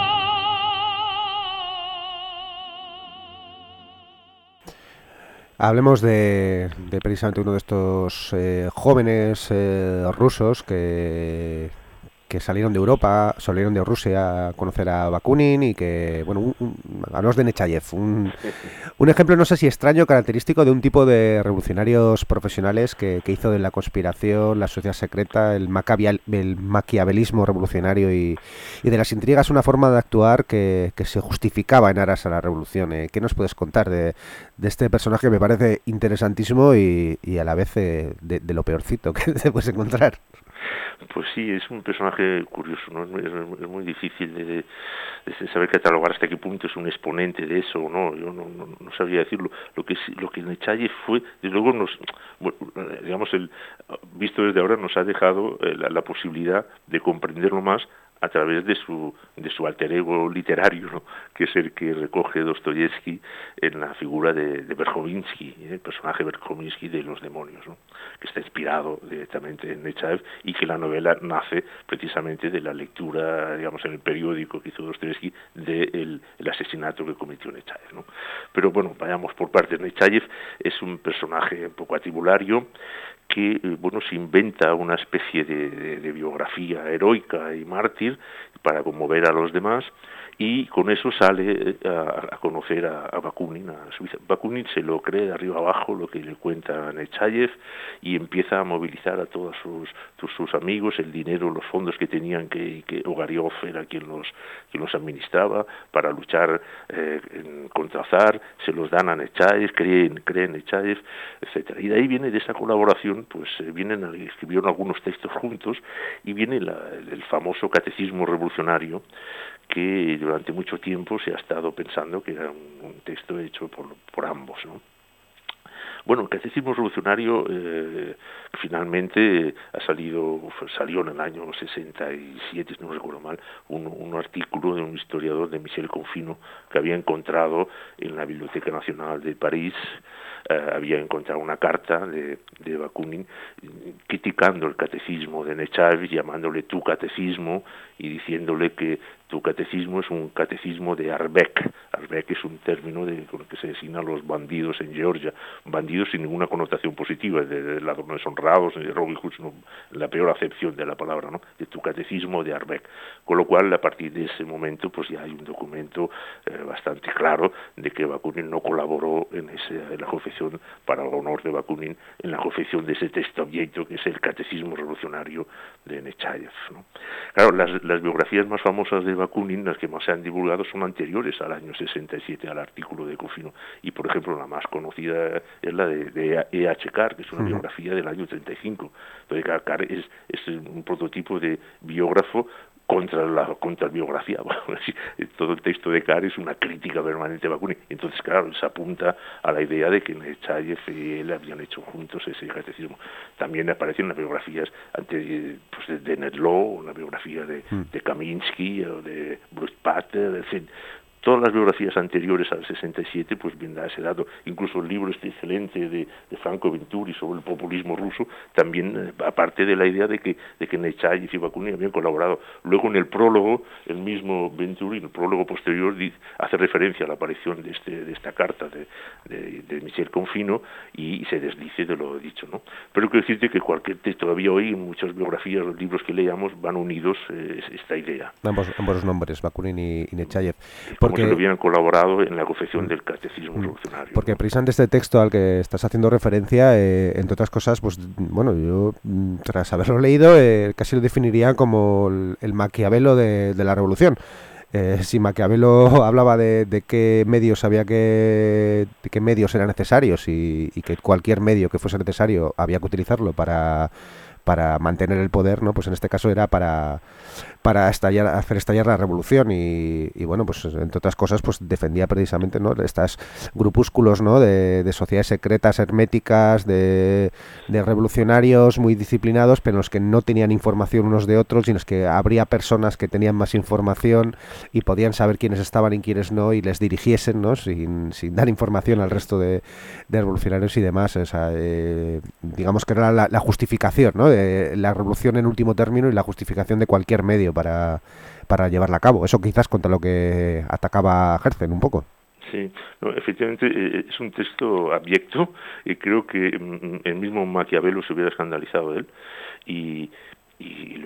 Speaker 6: Hablemos de, de precisamente uno de estos eh, jóvenes eh, rusos que, que salieron de Europa, salieron de Rusia a conocer a Bakunin y que, bueno, un, un, hablamos de Nechayev, un, un ejemplo no sé si extraño, característico de un tipo de revolucionarios profesionales que, que hizo de la conspiración, la sociedad secreta, el, macabial, el maquiavelismo revolucionario y, y de las intrigas una forma de actuar que, que se justificaba en aras a la revolución. ¿Eh? ¿Qué nos puedes contar de, de este personaje que me parece interesantísimo y, y a la vez eh, de, de lo peorcito que te puedes encontrar?
Speaker 5: Pues sí, es un personaje curioso, ¿no? Es, es, es muy difícil de, de saber catalogar hasta qué punto es un exponente de eso o no. Yo no, no, no sabría decirlo. Lo que lo que Nechayev fue, desde luego nos, bueno, digamos, el visto desde ahora nos ha dejado eh, la, la posibilidad de comprenderlo más a través de su de su alter ego literario, ¿no? Que es el que recoge Dostoyevsky en la figura de, de Verjovinsky, ¿eh? El personaje Verjovinsky de Los demonios, ¿no? Que está inspirado directamente en Nechayev y que la novela nace precisamente de la lectura, digamos, en el periódico que hizo Dostoyevsky del el asesinato que cometió Nechayev, ¿no? Pero bueno, vayamos por partes. Nechayev es un personaje un poco atribulario que, bueno, se inventa una especie de, de, de biografía heroica y mártir para conmover a los demás, y con eso sale a, a conocer a, a Bakunin, a Suiza. Bakunin se lo cree de arriba abajo lo que le cuenta Nechayev y empieza a movilizar a todos sus, sus, sus amigos, el dinero, los fondos que tenían, que, que Ogarev era quien los, quien los administraba, para luchar eh, en, contra Zar, se los dan a Nechayev, creen, creen Nechayev, etcétera. Y de ahí viene, de esa colaboración, pues eh, vienen, escribieron algunos textos juntos, y viene la, el famoso Catecismo Revolucionario, que durante mucho tiempo se ha estado pensando que era un, un texto hecho por, por ambos, ¿no? Bueno, el Catecismo Revolucionario eh, finalmente ha salido, salió en el año sesenta y siete, si no recuerdo mal, un, un artículo de un historiador, de Michel Confino, que había encontrado en la Biblioteca Nacional de París, eh, había encontrado una carta de, de Bakunin criticando el catecismo de Nechayev, llamándole tu catecismo y diciéndole que tu catecismo es un catecismo de Arbeck. Arbeck es un término de, con el que se designan los bandidos en Georgia, bandidos sin ninguna connotación positiva, de, de ladrones honrados, de Robin Hood, sino la peor acepción de la palabra, ¿no? De tu catecismo de Arbeck. Con lo cual, a partir de ese momento, pues ya hay un documento eh, bastante claro de que Bakunin no colaboró en, ese, en la confesión, para el honor de Bakunin, en la confesión de ese texto abierto que es el Catecismo Revolucionario de Nechayev, ¿no? Claro, las, las biografías más famosas de Bakunin, las que más se han divulgado, son anteriores al año sesenta y siete, al artículo de Confino, y por ejemplo la más conocida es la de, de E H Carr, que es una uh-huh. biografía del año treinta y cinco. Entonces Carr es, es un prototipo de biógrafo contra la contra la biografía. Bueno, todo el texto de Carr es una crítica permanente a Bakunin. Entonces, claro, se apunta a la idea de que Nechayev y él habían hecho juntos ese catecismo. También aparecen las biografías ante, pues, de, de Nedlow, la biografía de, mm. de Kaminsky o de Bruce Pater, en fin. Todas las biografías anteriores al sesenta y siete pues bien da ese dato. Incluso el libro este excelente de, de Franco Venturi sobre el populismo ruso, también eh, aparte de la idea de que de que Nechayev y Bakunin habían colaborado. Luego en el prólogo, el mismo Venturi, en el prólogo posterior, dice, hace referencia a la aparición de este de esta carta de, de, de Michel Confino y, y se desdice de lo dicho, ¿no? Pero quiero decirte que cualquier texto, todavía hoy en muchas biografías, los libros que leamos, van unidos eh, esta idea.
Speaker 6: Ambos, ambos nombres, Bakunin y, y Nechayev.
Speaker 5: Porque como si hubieran colaborado en la confesión del catecismo revolucionario.
Speaker 6: Porque precisamente este texto al que estás haciendo referencia, eh, entre otras cosas, pues bueno, yo tras haberlo leído eh, casi lo definiría como el, el Maquiavelo de, de la revolución. Eh, si Maquiavelo hablaba de, de qué medios había que de qué medios eran necesarios y, y que cualquier medio que fuese necesario había que utilizarlo para para mantener el poder, ¿no? Pues en este caso era para para estallar, hacer estallar la revolución y, y bueno, pues entre otras cosas, pues defendía precisamente, ¿no? Estas grupúsculos, ¿no? De, de sociedades secretas, herméticas, de, de revolucionarios muy disciplinados, pero en los que no tenían información unos de otros, y en los que habría personas que tenían más información y podían saber quiénes estaban y quiénes no, y les dirigiesen, ¿no? Sin, sin dar información al resto de, de revolucionarios y demás. O sea, eh, digamos que era la, la justificación, ¿no? De la revolución en último término y la justificación de cualquier medio para, para llevarla a cabo. Eso quizás contra lo que atacaba Herzen un poco.
Speaker 5: Sí, no, efectivamente eh, es un texto abyecto y creo que mm, el mismo Maquiavelo se hubiera escandalizado de él y, y luego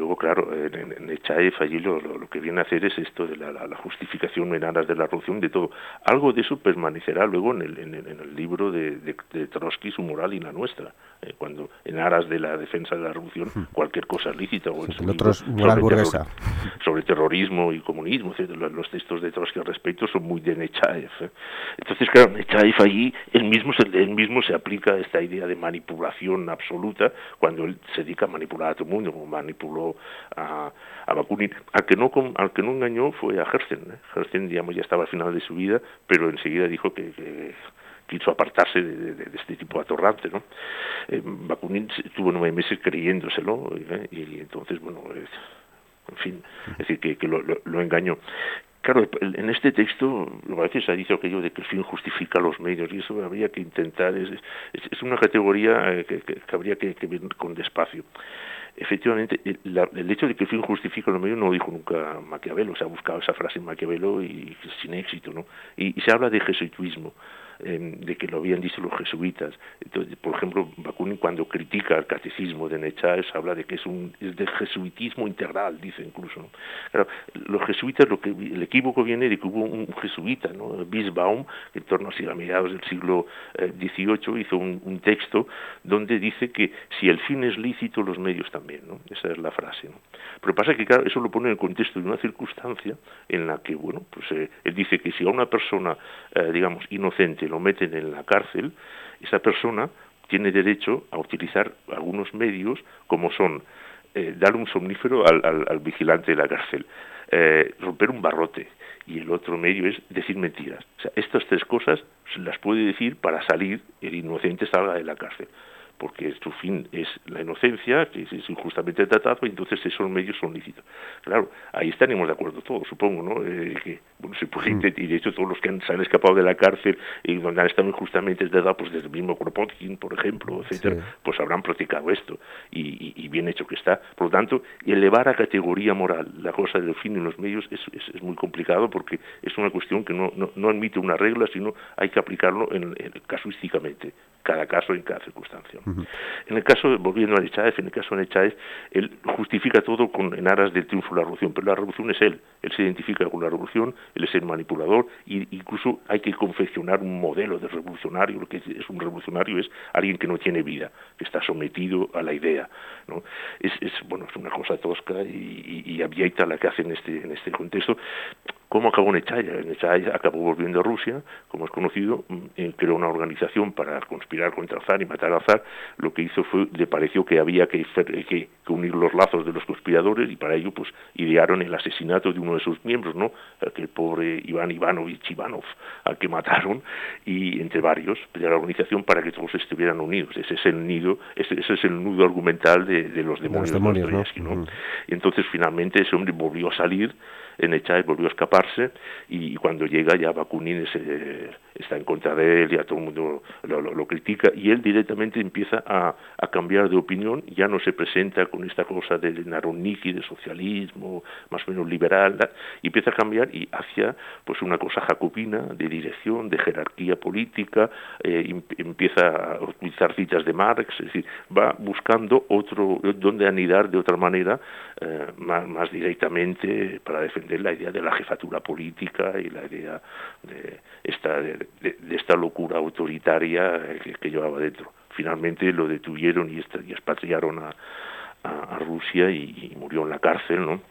Speaker 5: luego, claro, en, en Nechayev allí lo, lo, lo que viene a hacer es esto de la, la, la justificación en aras de la revolución, de todo. Algo de eso permanecerá luego en el, en el, en el libro de, de, de Trotsky, Su moral y la nuestra, eh, cuando en aras de la defensa de la revolución cualquier cosa es lícita. O en
Speaker 6: sí, otros moral burguesa.
Speaker 5: Terror, sobre terrorismo y comunismo, etcétera. Los textos de Trotsky al respecto son muy de Nechayev. ¿eh? Entonces, claro, Nechayev allí, él mismo, se, él mismo se aplica a esta idea de manipulación absoluta cuando él se dedica a manipular a todo el mundo, como manipuló a, a Bakunin. Al que no al que no engañó fue a Herzen. ¿eh? Herzen, digamos, ya estaba al final de su vida, pero enseguida dijo que, que quiso apartarse de, de, de este tipo atorrante, ¿no? Eh, Bakunin estuvo nueve meses creyéndoselo, ¿eh? y entonces, bueno, eh, en fin, es decir, que, que lo, lo, lo engañó. Claro, en este texto a veces se dice aquello de que el fin justifica los medios, y eso habría que intentar, es, es, es una categoría que, que, que habría que, que ver con despacio. Efectivamente, el, la, el hecho de que el fin justifica los medios no lo dijo nunca Maquiavelo, se ha buscado esa frase en Maquiavelo y sin éxito, ¿no? Y, y se habla de jesuitismo, eh, de que lo habían dicho los jesuitas. Entonces, por ejemplo, Bakunin, cuando critica el catecismo de Nechayev, habla de que es un es de jesuitismo integral, dice incluso, ¿no? Claro, los jesuitas, lo que el equívoco viene de que hubo un jesuita, ¿no? Bisbaum, que en torno a mediados del siglo eh, dieciocho hizo un, un texto donde dice que si el fin es lícito, los medios también, ¿no? Esa es la frase, ¿no? Pero pasa que, claro, eso lo pone en el contexto de una circunstancia en la que, bueno, pues eh, él dice que si a una persona, eh, digamos, inocente lo meten en la cárcel, esa persona tiene derecho a utilizar algunos medios como son eh, dar un somnífero al, al, al vigilante de la cárcel, eh, romper un barrote, y el otro medio es decir mentiras. O sea, estas tres cosas se las puede decir para salir, el inocente salga de la cárcel, porque su fin es la inocencia, que es injustamente tratado, y entonces esos medios son lícitos. Claro, ahí estaremos de acuerdo todos, supongo, ¿no? Eh, que bueno, se puede intentar, y de hecho todos los que han, se han escapado de la cárcel y donde han estado injustamente tratados, pues desde el mismo Kropotkin, por ejemplo, etcétera, sí, pues habrán practicado esto, y, y, y bien hecho que está. Por lo tanto, elevar a categoría moral la cosa del fin y los medios es, es, es muy complicado, porque es una cuestión que no, no, no admite una regla, sino hay que aplicarlo en, en, casuísticamente, cada caso en cada circunstancia. Uh-huh. En el caso, volviendo a Nechayev, en el caso de Nechayev, él justifica todo con, en aras del triunfo de la revolución, pero la revolución es él, él se identifica con la revolución, él es el manipulador, e incluso hay que confeccionar un modelo de revolucionario. Lo que es un revolucionario es alguien que no tiene vida, que está sometido a la idea, ¿no? Es, es bueno, es una cosa tosca y, y, y abyecta la que hace en este, en este contexto. ¿Cómo acabó Nechayev? Nechayev acabó volviendo a Rusia, como es conocido, eh, creó una organización para conspirar contra el zar y matar al zar. Lo que hizo fue, le pareció que había que, que, que unir los lazos de los conspiradores, y para ello pues idearon el asesinato de uno de sus miembros, ¿no? Aquel pobre Iván Ivanovich Ivanov, al que mataron, y entre varios, de la organización, para que todos estuvieran unidos. Ese es el nido, ese, ese es el nudo argumental de, de los demonios,
Speaker 6: los demonios,
Speaker 5: ¿no? ¿no? Uh-huh. Y entonces finalmente ese hombre volvió a salir, en Nechayev volvió a escaparse, y, y cuando llega ya Bakunin se, está en contra de él, ya todo el mundo lo, lo, lo critica, y él directamente empieza a, a cambiar de opinión, ya no se presenta con esta cosa del Narodniki, de socialismo, más o menos liberal, ¿no? Y empieza a cambiar y hacia pues una cosa jacobina, de dirección, de jerarquía política, eh, empieza a utilizar citas de Marx, es decir, va buscando otro, donde anidar de otra manera, eh, más, más directamente, para defender la idea de la jefatura política y la idea de esta, de, de, de esta locura autoritaria que, que llevaba dentro. Finalmente lo detuvieron y, y expatriaron a, a, a Rusia, y, y murió en la cárcel, ¿no?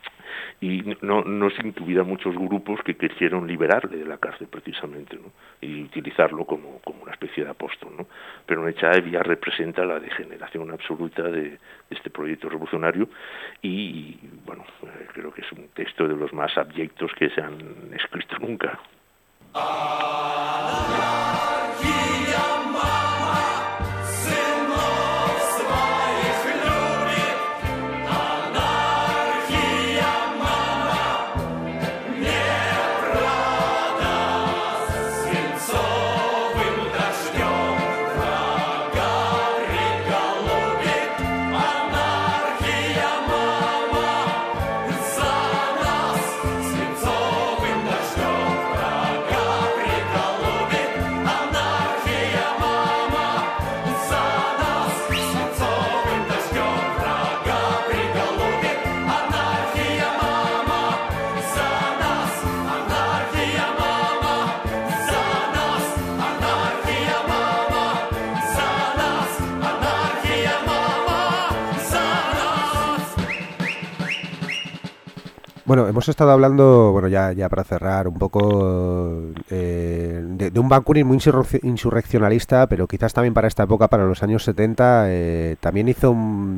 Speaker 5: Y no, no sin que hubiera muchos grupos que quisieron liberarle de la cárcel precisamente, ¿no? Y utilizarlo como, como una especie de apóstol, ¿no? Pero Nechayev ya representa la degeneración absoluta de, de este proyecto revolucionario, y, y bueno, eh, creo que es un texto de los más abyectos que se han escrito nunca.
Speaker 10: За нас свинцовым дождем врага приколол.
Speaker 6: Bueno, hemos estado hablando, bueno, ya, ya para cerrar un poco, eh, de, de un Bakunin muy insurreccionalista, pero quizás también para esta época, para los años setenta, eh, también hizo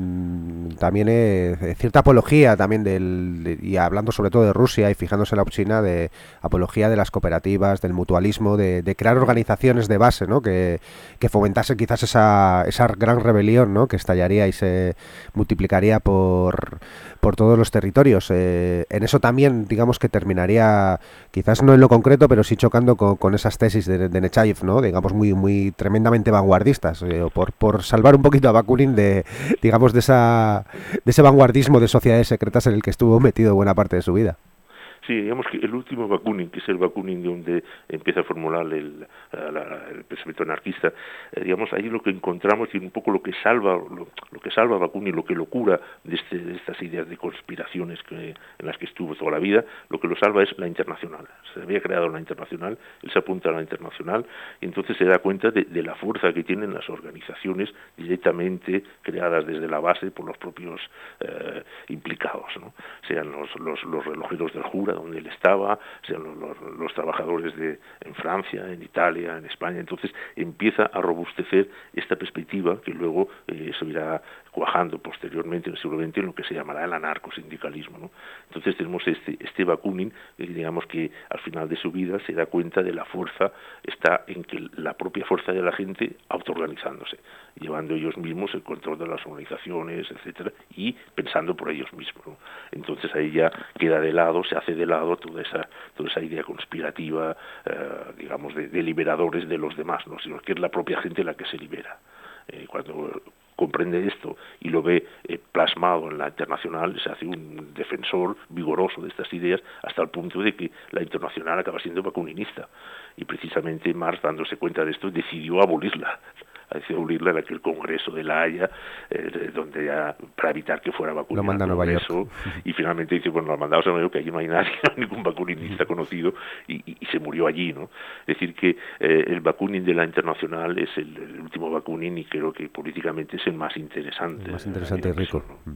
Speaker 6: un, también eh, cierta apología también del, de, y hablando sobre todo de Rusia y fijándose en la China, de apología de las cooperativas, del mutualismo, de, de crear organizaciones de base, ¿no? Que, que fomentasen quizás esa, esa gran rebelión, ¿no? Que estallaría y se multiplicaría por, por todos los territorios. Eh, en eso también, digamos que terminaría, quizás no en lo concreto, pero sí chocando con, con esas tesis de, de Nechayev, ¿no? Digamos muy muy tremendamente vanguardistas, eh, por, por salvar un poquito a Bakunin de, digamos, de esa de ese vanguardismo de sociedades secretas en el que estuvo metido buena parte de su vida.
Speaker 5: Sí, digamos que el último Bakunin, que es el Bakunin donde empieza a formular el, la, el pensamiento anarquista, eh, digamos, ahí lo que encontramos y un poco lo que salva lo, lo que salva a Bakunin, lo que lo cura de, este, de estas ideas de conspiraciones que, en las que estuvo toda la vida, lo que lo salva es la internacional. Se había creado la internacional, él se apunta a la internacional y entonces se da cuenta de, de la fuerza que tienen las organizaciones directamente creadas desde la base por los propios eh, implicados, ¿no? Sean los, los, los relojeros del Jura, donde él estaba, sean los, los, los trabajadores de en Francia, en Italia, en España. Entonces empieza a robustecer esta perspectiva que luego eh, se irá cuajando posteriormente en el siglo veinte en lo que se llamará el anarcosindicalismo, ¿no? Entonces tenemos este, este Bakunin, eh, digamos que al final de su vida se da cuenta de la fuerza, está en que la propia fuerza de la gente autoorganizándose, llevando ellos mismos el control de las organizaciones, etcétera, y pensando por ellos mismos, ¿no? Entonces ahí ya queda de lado, se hace de lado toda esa toda esa idea conspirativa, eh, digamos, de, de liberadores de los demás, ¿no? Sino que es la propia gente la que se libera. Eh, cuando comprende esto y lo ve eh, plasmado en la internacional, se hace un defensor vigoroso de estas ideas hasta el punto de que la internacional acaba siendo bakuninista. Y precisamente Marx, dándose cuenta de esto, decidió abolirla. Decidió abolirla en aquel Congreso de La Haya, eh, donde ya, para evitar que fuera Bakunin.
Speaker 6: Lo manda a Nueva York.
Speaker 5: Y finalmente dice, bueno, lo mandamos a Nueva York, que allí no hay nadie, no hay ningún bakuninista conocido, y, y, y se murió allí, ¿no? Es decir, que eh, el Bakunin de la internacional es el, el último Bakunin y creo que políticamente es el más interesante.
Speaker 6: El más interesante y rico.
Speaker 5: ¿No?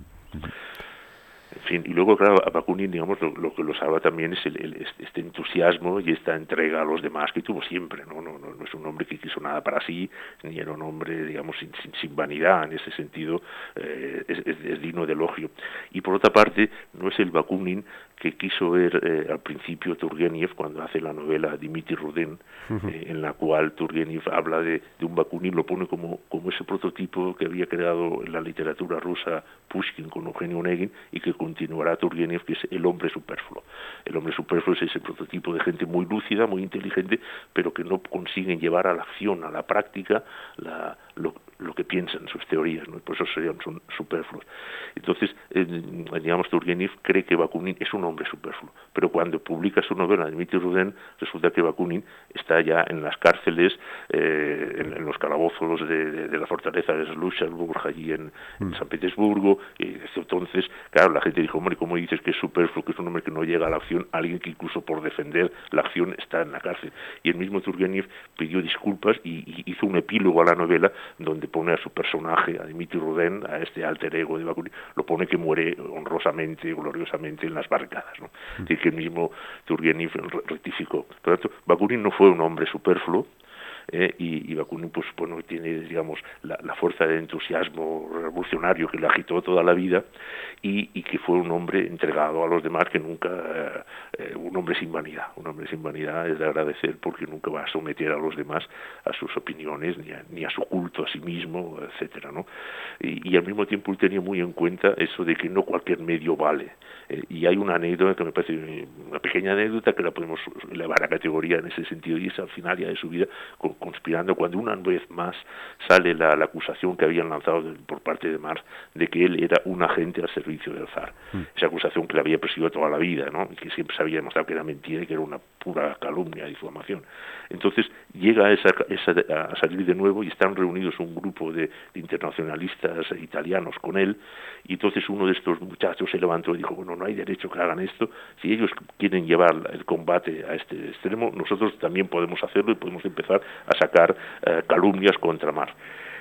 Speaker 5: En fin, y luego, claro, a Bakunin, digamos, lo, lo que lo salva también es el, el, este entusiasmo y esta entrega a los demás que tuvo siempre, ¿no? No, no, no es un hombre que quiso nada para sí, ni era un hombre, digamos, sin, sin, sin vanidad, en ese sentido, eh, es, es, es digno de elogio. Y por otra parte, no es el Bakunin que quiso ver eh, al principio Turgenev cuando hace la novela Dmitri Rudin, uh-huh. eh, en la cual Turgenev habla de, de un Bakunin, lo pone como, como ese prototipo que había creado en la literatura rusa Pushkin con Eugenio Onegin y que continuará Turgenev, que es el hombre superfluo. El hombre superfluo es ese prototipo de gente muy lúcida, muy inteligente, pero que no consiguen llevar a la acción, a la práctica, la, lo, lo que piensan, sus teorías, ¿no? Por eso serían son superfluos. Entonces, eh, digamos, Turgenev cree que Bakunin es un hombre superfluo, pero cuando publica su novela Dmitri Rudin, resulta que Bakunin está ya en las cárceles, eh, en, en los calabozos de, de, de la fortaleza de Sluchenburg, allí en, en San Petersburgo, y desde entonces, claro, la gente dijo, hombre, ¿cómo dices que es superfluo, que es un hombre que no llega a la acción, alguien que incluso por defender la acción está en la cárcel? Y el mismo Turgenev pidió disculpas y, y hizo un epílogo a la novela donde pone a su personaje, a Dmitri Rudin, a este alter ego de Bakunin, lo pone que muere honrosamente, gloriosamente en las barricadas, ¿no? Mm. Es decir, que el mismo Turgenev rectificó. Por lo tanto, Bakunin no fue un hombre superfluo, Eh, y, y Bakunin, pues bueno, tiene, digamos, la, la fuerza de entusiasmo revolucionario que le agitó toda la vida y, y que fue un hombre entregado a los demás, que nunca, eh, eh, un hombre sin vanidad, un hombre sin vanidad es de agradecer porque nunca va a someter a los demás a sus opiniones, ni a, ni a su culto a sí mismo, etcétera, ¿no? Y, y al mismo tiempo él tenía muy en cuenta eso de que no cualquier medio vale. Eh, y hay una anécdota que me parece una pequeña anécdota que la podemos elevar a categoría en ese sentido, y es al final ya de su vida, con, conspirando cuando una vez más sale la, la acusación que habían lanzado de, por parte de Marx de que él era un agente al servicio del zar. Mm. Esa acusación que le había perseguido toda la vida, ¿no? Y que siempre se había demostrado que era mentira y que era una pura calumnia, difamación. Entonces llega a, esa, esa, a salir de nuevo y están reunidos un grupo de, de internacionalistas italianos con él, y entonces uno de estos muchachos se levantó y dijo, bueno, no hay derecho que hagan esto, si ellos quieren llevar el combate a este extremo, nosotros también podemos hacerlo y podemos empezar a sacar eh, calumnias contra Marx.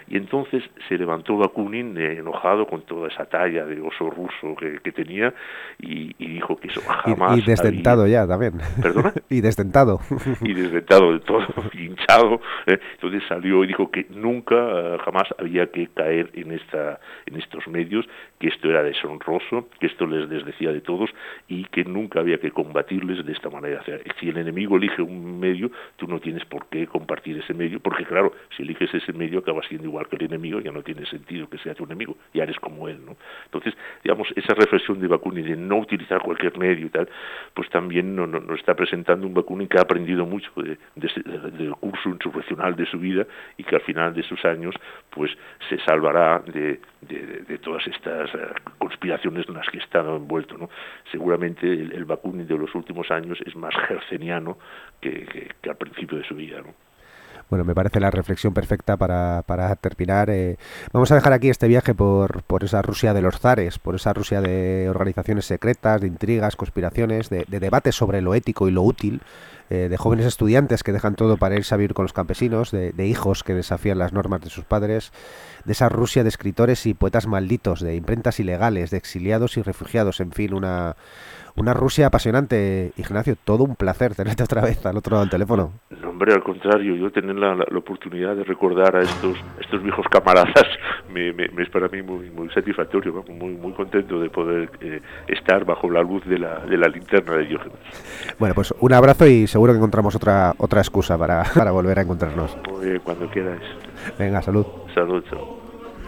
Speaker 5: Y entonces se levantó Bakunin eh, enojado con toda esa talla de oso ruso que, que tenía y, y dijo que eso jamás
Speaker 6: Y, y desdentado
Speaker 5: había...
Speaker 6: ya también.
Speaker 5: ¿Perdona?
Speaker 6: Y desdentado.
Speaker 5: Y desdentado de todo, hinchado. ¿eh? Entonces salió y dijo que nunca, uh, jamás había que caer en, esta, en estos medios, que esto era deshonroso, que esto les desdecía de todos y que nunca había que combatirles de esta manera. O sea, si el enemigo elige un medio, tú no tienes por qué compartir ese medio, porque claro, si eliges ese medio acabas siendo igual que el enemigo, ya no tiene sentido que sea tu enemigo, ya eres como él, ¿no? Entonces, digamos, esa reflexión de Bakunin de no utilizar cualquier medio y tal, pues también nos no, no está presentando un Bakunin que ha aprendido mucho de, de, de, del curso insurreccional de su vida y que al final de sus años pues se salvará de, de, de, de todas estas uh, conspiraciones en las que ha estado envuelto, ¿no? Seguramente el, el Bakunin de los últimos años es más herceniano que, que, que al principio de su vida, ¿no?
Speaker 6: Bueno, me parece la reflexión perfecta para, para terminar. Eh, vamos a dejar aquí este viaje por, por esa Rusia de los zares, por esa Rusia de organizaciones secretas, de intrigas, conspiraciones, de, de debates sobre lo ético y lo útil, eh, de jóvenes estudiantes que dejan todo para irse a vivir con los campesinos, de, de hijos que desafían las normas de sus padres, de esa Rusia de escritores y poetas malditos, de imprentas ilegales, de exiliados y refugiados, en fin, una... Una Rusia apasionante. Ignacio, todo un placer tenerte otra vez al otro lado del teléfono.
Speaker 5: No, hombre, al contrario, yo tener la, la, la oportunidad de recordar a estos estos viejos camaradas me, me, me es para mí muy muy satisfactorio, ¿no? muy muy contento de poder eh, estar bajo la luz de la, de la linterna de Diógenes.
Speaker 6: Bueno, pues un abrazo y seguro que encontramos otra otra excusa para, para volver a encontrarnos.
Speaker 5: Muy bien, cuando quieras.
Speaker 6: Venga, salud.
Speaker 5: Salud, salud.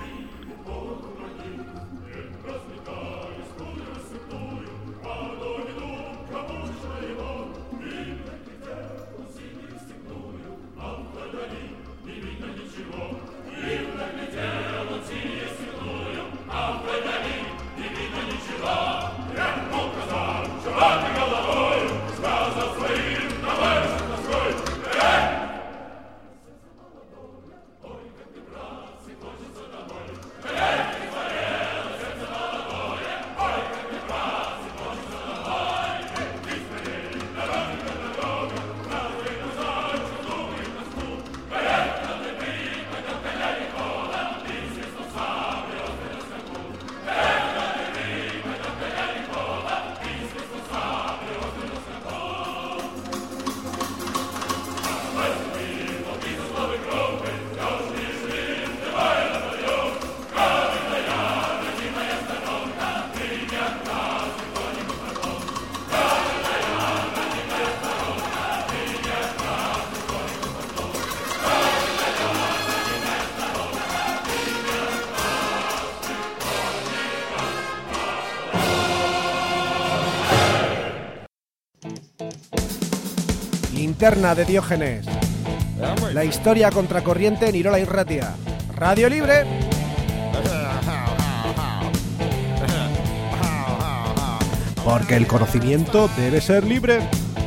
Speaker 4: Linterna de Diógenes. La historia contracorriente en Irola Irratia. Radio Libre. Porque el conocimiento debe ser libre.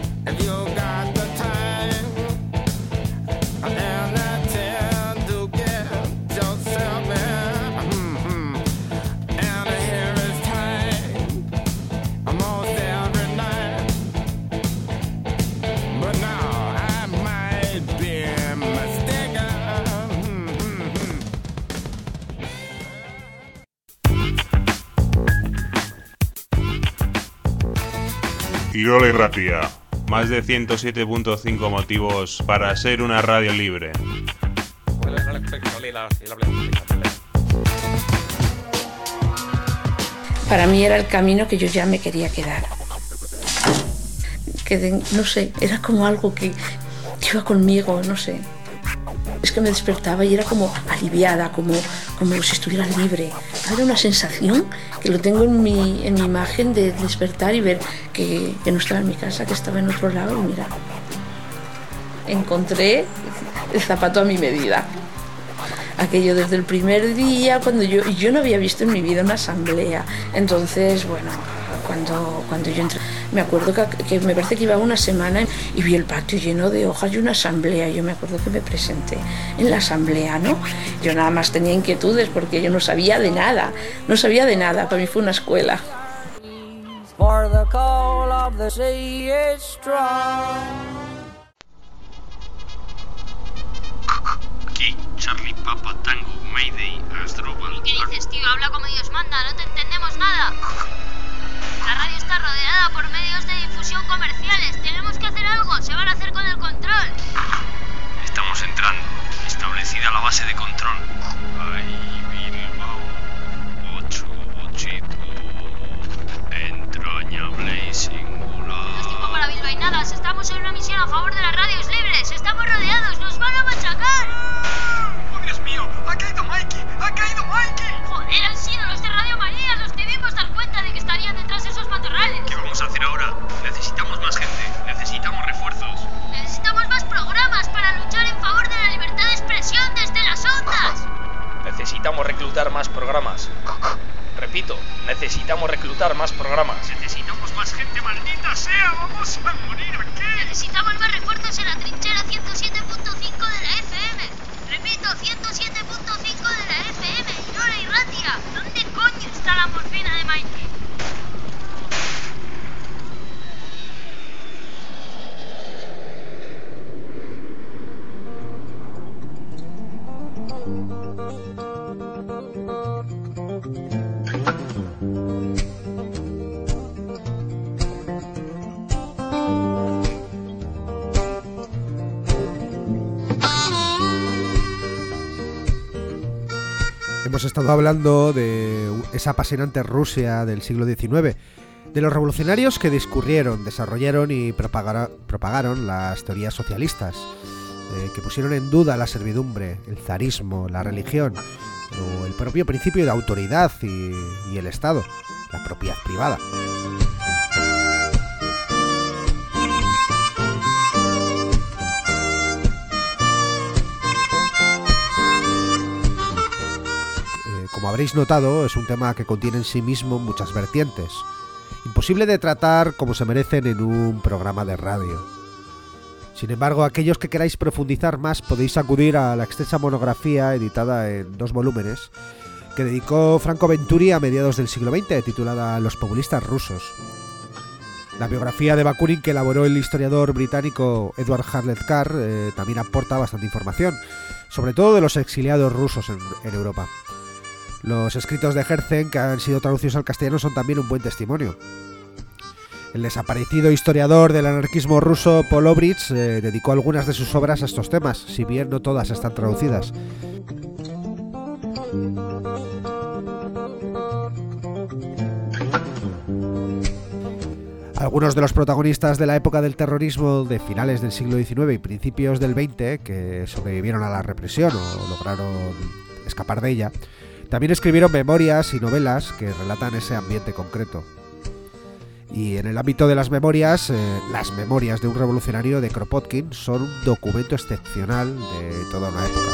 Speaker 11: Irola Irratia, más de ciento siete punto cinco motivos para ser una radio libre.
Speaker 12: Para mí era el camino que yo ya me quería quedar. Que de, no sé, era como algo que iba conmigo, no sé. Es que me despertaba y era como aliviada, como, como si estuviera libre. Era una sensación que lo tengo en mi, en mi imagen de despertar y ver que, que no estaba en mi casa, que estaba en otro lado y mira, encontré el zapato a mi medida. Aquello desde el primer día, cuando yo, yo no había visto en mi vida una asamblea. Entonces, bueno, cuando, cuando yo entré, me acuerdo que, que me parece que iba una semana y vi el patio lleno de hojas y una asamblea. Yo me acuerdo que me presenté en la asamblea, ¿no? Yo nada más tenía inquietudes porque yo no sabía de nada, no sabía de nada, para mí fue una escuela. For the call of the sea is strong.
Speaker 13: Quicho. Charlie, Papa, Tango, Mayday, Asdrúbal...
Speaker 14: ¿Qué dices, tío? Habla como Dios manda, no te entendemos nada. La radio está rodeada por medios de difusión comerciales. Tenemos que hacer algo, se van a hacer con el control.
Speaker 13: Estamos entrando. Establecida la base de control. Ay, Bilbao. Ocho, ochito. Entrañable y singular.
Speaker 14: No es tiempo para bilbainadas. Estamos en una misión a favor de las radios libres. Estamos rodeados, nos van a machacar.
Speaker 13: ¡Oh, Dios mío! ¡Ha caído Mikey! ¡Ha caído Mikey!
Speaker 14: Joder, han sido los de Radio María. Nos debimos dar cuenta de que estarían detrás de esos matorrales.
Speaker 13: ¿Qué vamos a hacer ahora? Necesitamos más gente. Necesitamos refuerzos.
Speaker 14: Necesitamos más programas para luchar en favor de la libertad de expresión desde las ondas.
Speaker 15: Necesitamos reclutar más programas. Repito, necesitamos reclutar más programas.
Speaker 13: Necesitamos más gente, maldita sea. Vamos a morir aquí.
Speaker 14: Necesitamos más refuerzos en la trinchera ciento siete punto cinco de la F M. Repito, ciento siete punto cinco de la F M. Irola y Ratia. ¿Dónde coño está la morfina de Mikey?
Speaker 4: Hemos estado hablando de esa apasionante Rusia del siglo diecinueve, de los revolucionarios que discurrieron, desarrollaron y propagara, propagaron las teorías socialistas, eh, que pusieron en duda la servidumbre, el zarismo, la religión, o el propio principio de autoridad y, y el Estado, la propiedad privada. Como habréis notado, es un tema que contiene en sí mismo muchas vertientes, imposible de tratar como se merecen en un programa de radio. Sin embargo, aquellos que queráis profundizar más podéis acudir a la extensa monografía editada en dos volúmenes que dedicó Franco Venturi a mediados del siglo veinte, titulada Los populistas rusos. La biografía de Bakunin que elaboró el historiador británico Edward Harlett Carr eh, también aporta bastante información, sobre todo de los exiliados rusos en, en Europa. Los escritos de Herzen, que han sido traducidos al castellano, son también un buen testimonio. El desaparecido historiador del anarquismo ruso Paul Obritz eh, dedicó algunas de sus obras a estos temas, si bien no todas están traducidas. Algunos de los protagonistas de la época del terrorismo de finales del siglo diecinueve y principios del veinte, que sobrevivieron a la represión o lograron escapar de ella, también escribieron memorias y novelas que relatan ese ambiente concreto. Y en el ámbito de las memorias, eh, las memorias de un revolucionario de Kropotkin son un documento excepcional de toda una época.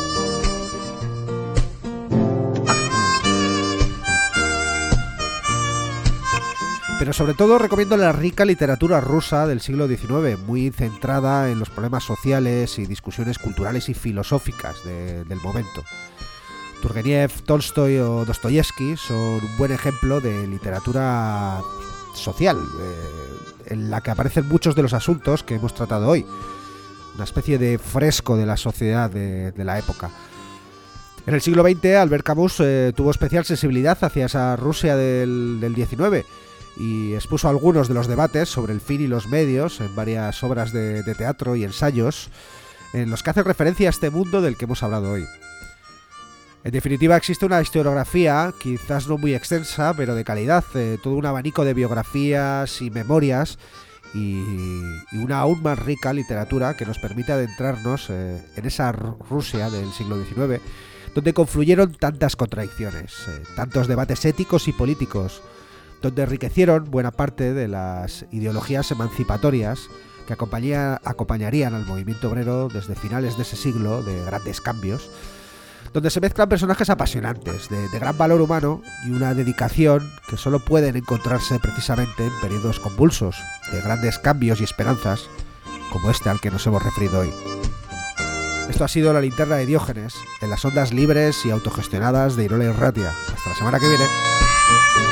Speaker 4: Pero sobre todo recomiendo la rica literatura rusa del siglo diecinueve, muy centrada en los problemas sociales y discusiones culturales y filosóficas de, del momento. Turgeniev, Tolstoy o Dostoyevsky son un buen ejemplo de literatura social, eh, en la que aparecen muchos de los asuntos que hemos tratado hoy. Una especie de fresco de la sociedad de, de la época. En el siglo veinte, Albert Camus eh, tuvo especial sensibilidad hacia esa Rusia del, del diecinueve y expuso algunos de los debates sobre el fin y los medios en varias obras de, de teatro y ensayos en los que hace referencia a este mundo del que hemos hablado hoy. En definitiva, existe una historiografía, quizás no muy extensa, pero de calidad, eh, todo un abanico de biografías y memorias y, y una aún más rica literatura que nos permite adentrarnos eh, en esa Rusia del siglo diecinueve, donde confluyeron tantas contradicciones, eh, tantos debates éticos y políticos, donde enriquecieron buena parte de las ideologías emancipatorias que acompaña, acompañarían al movimiento obrero desde finales de ese siglo de grandes cambios, donde se mezclan personajes apasionantes, de, de gran valor humano y una dedicación que solo pueden encontrarse precisamente en periodos convulsos, de grandes cambios y esperanzas, como este al que nos hemos referido hoy. Esto ha sido La Linterna de Diógenes, en las ondas libres y autogestionadas de Irola y Ratia. Hasta la semana que viene.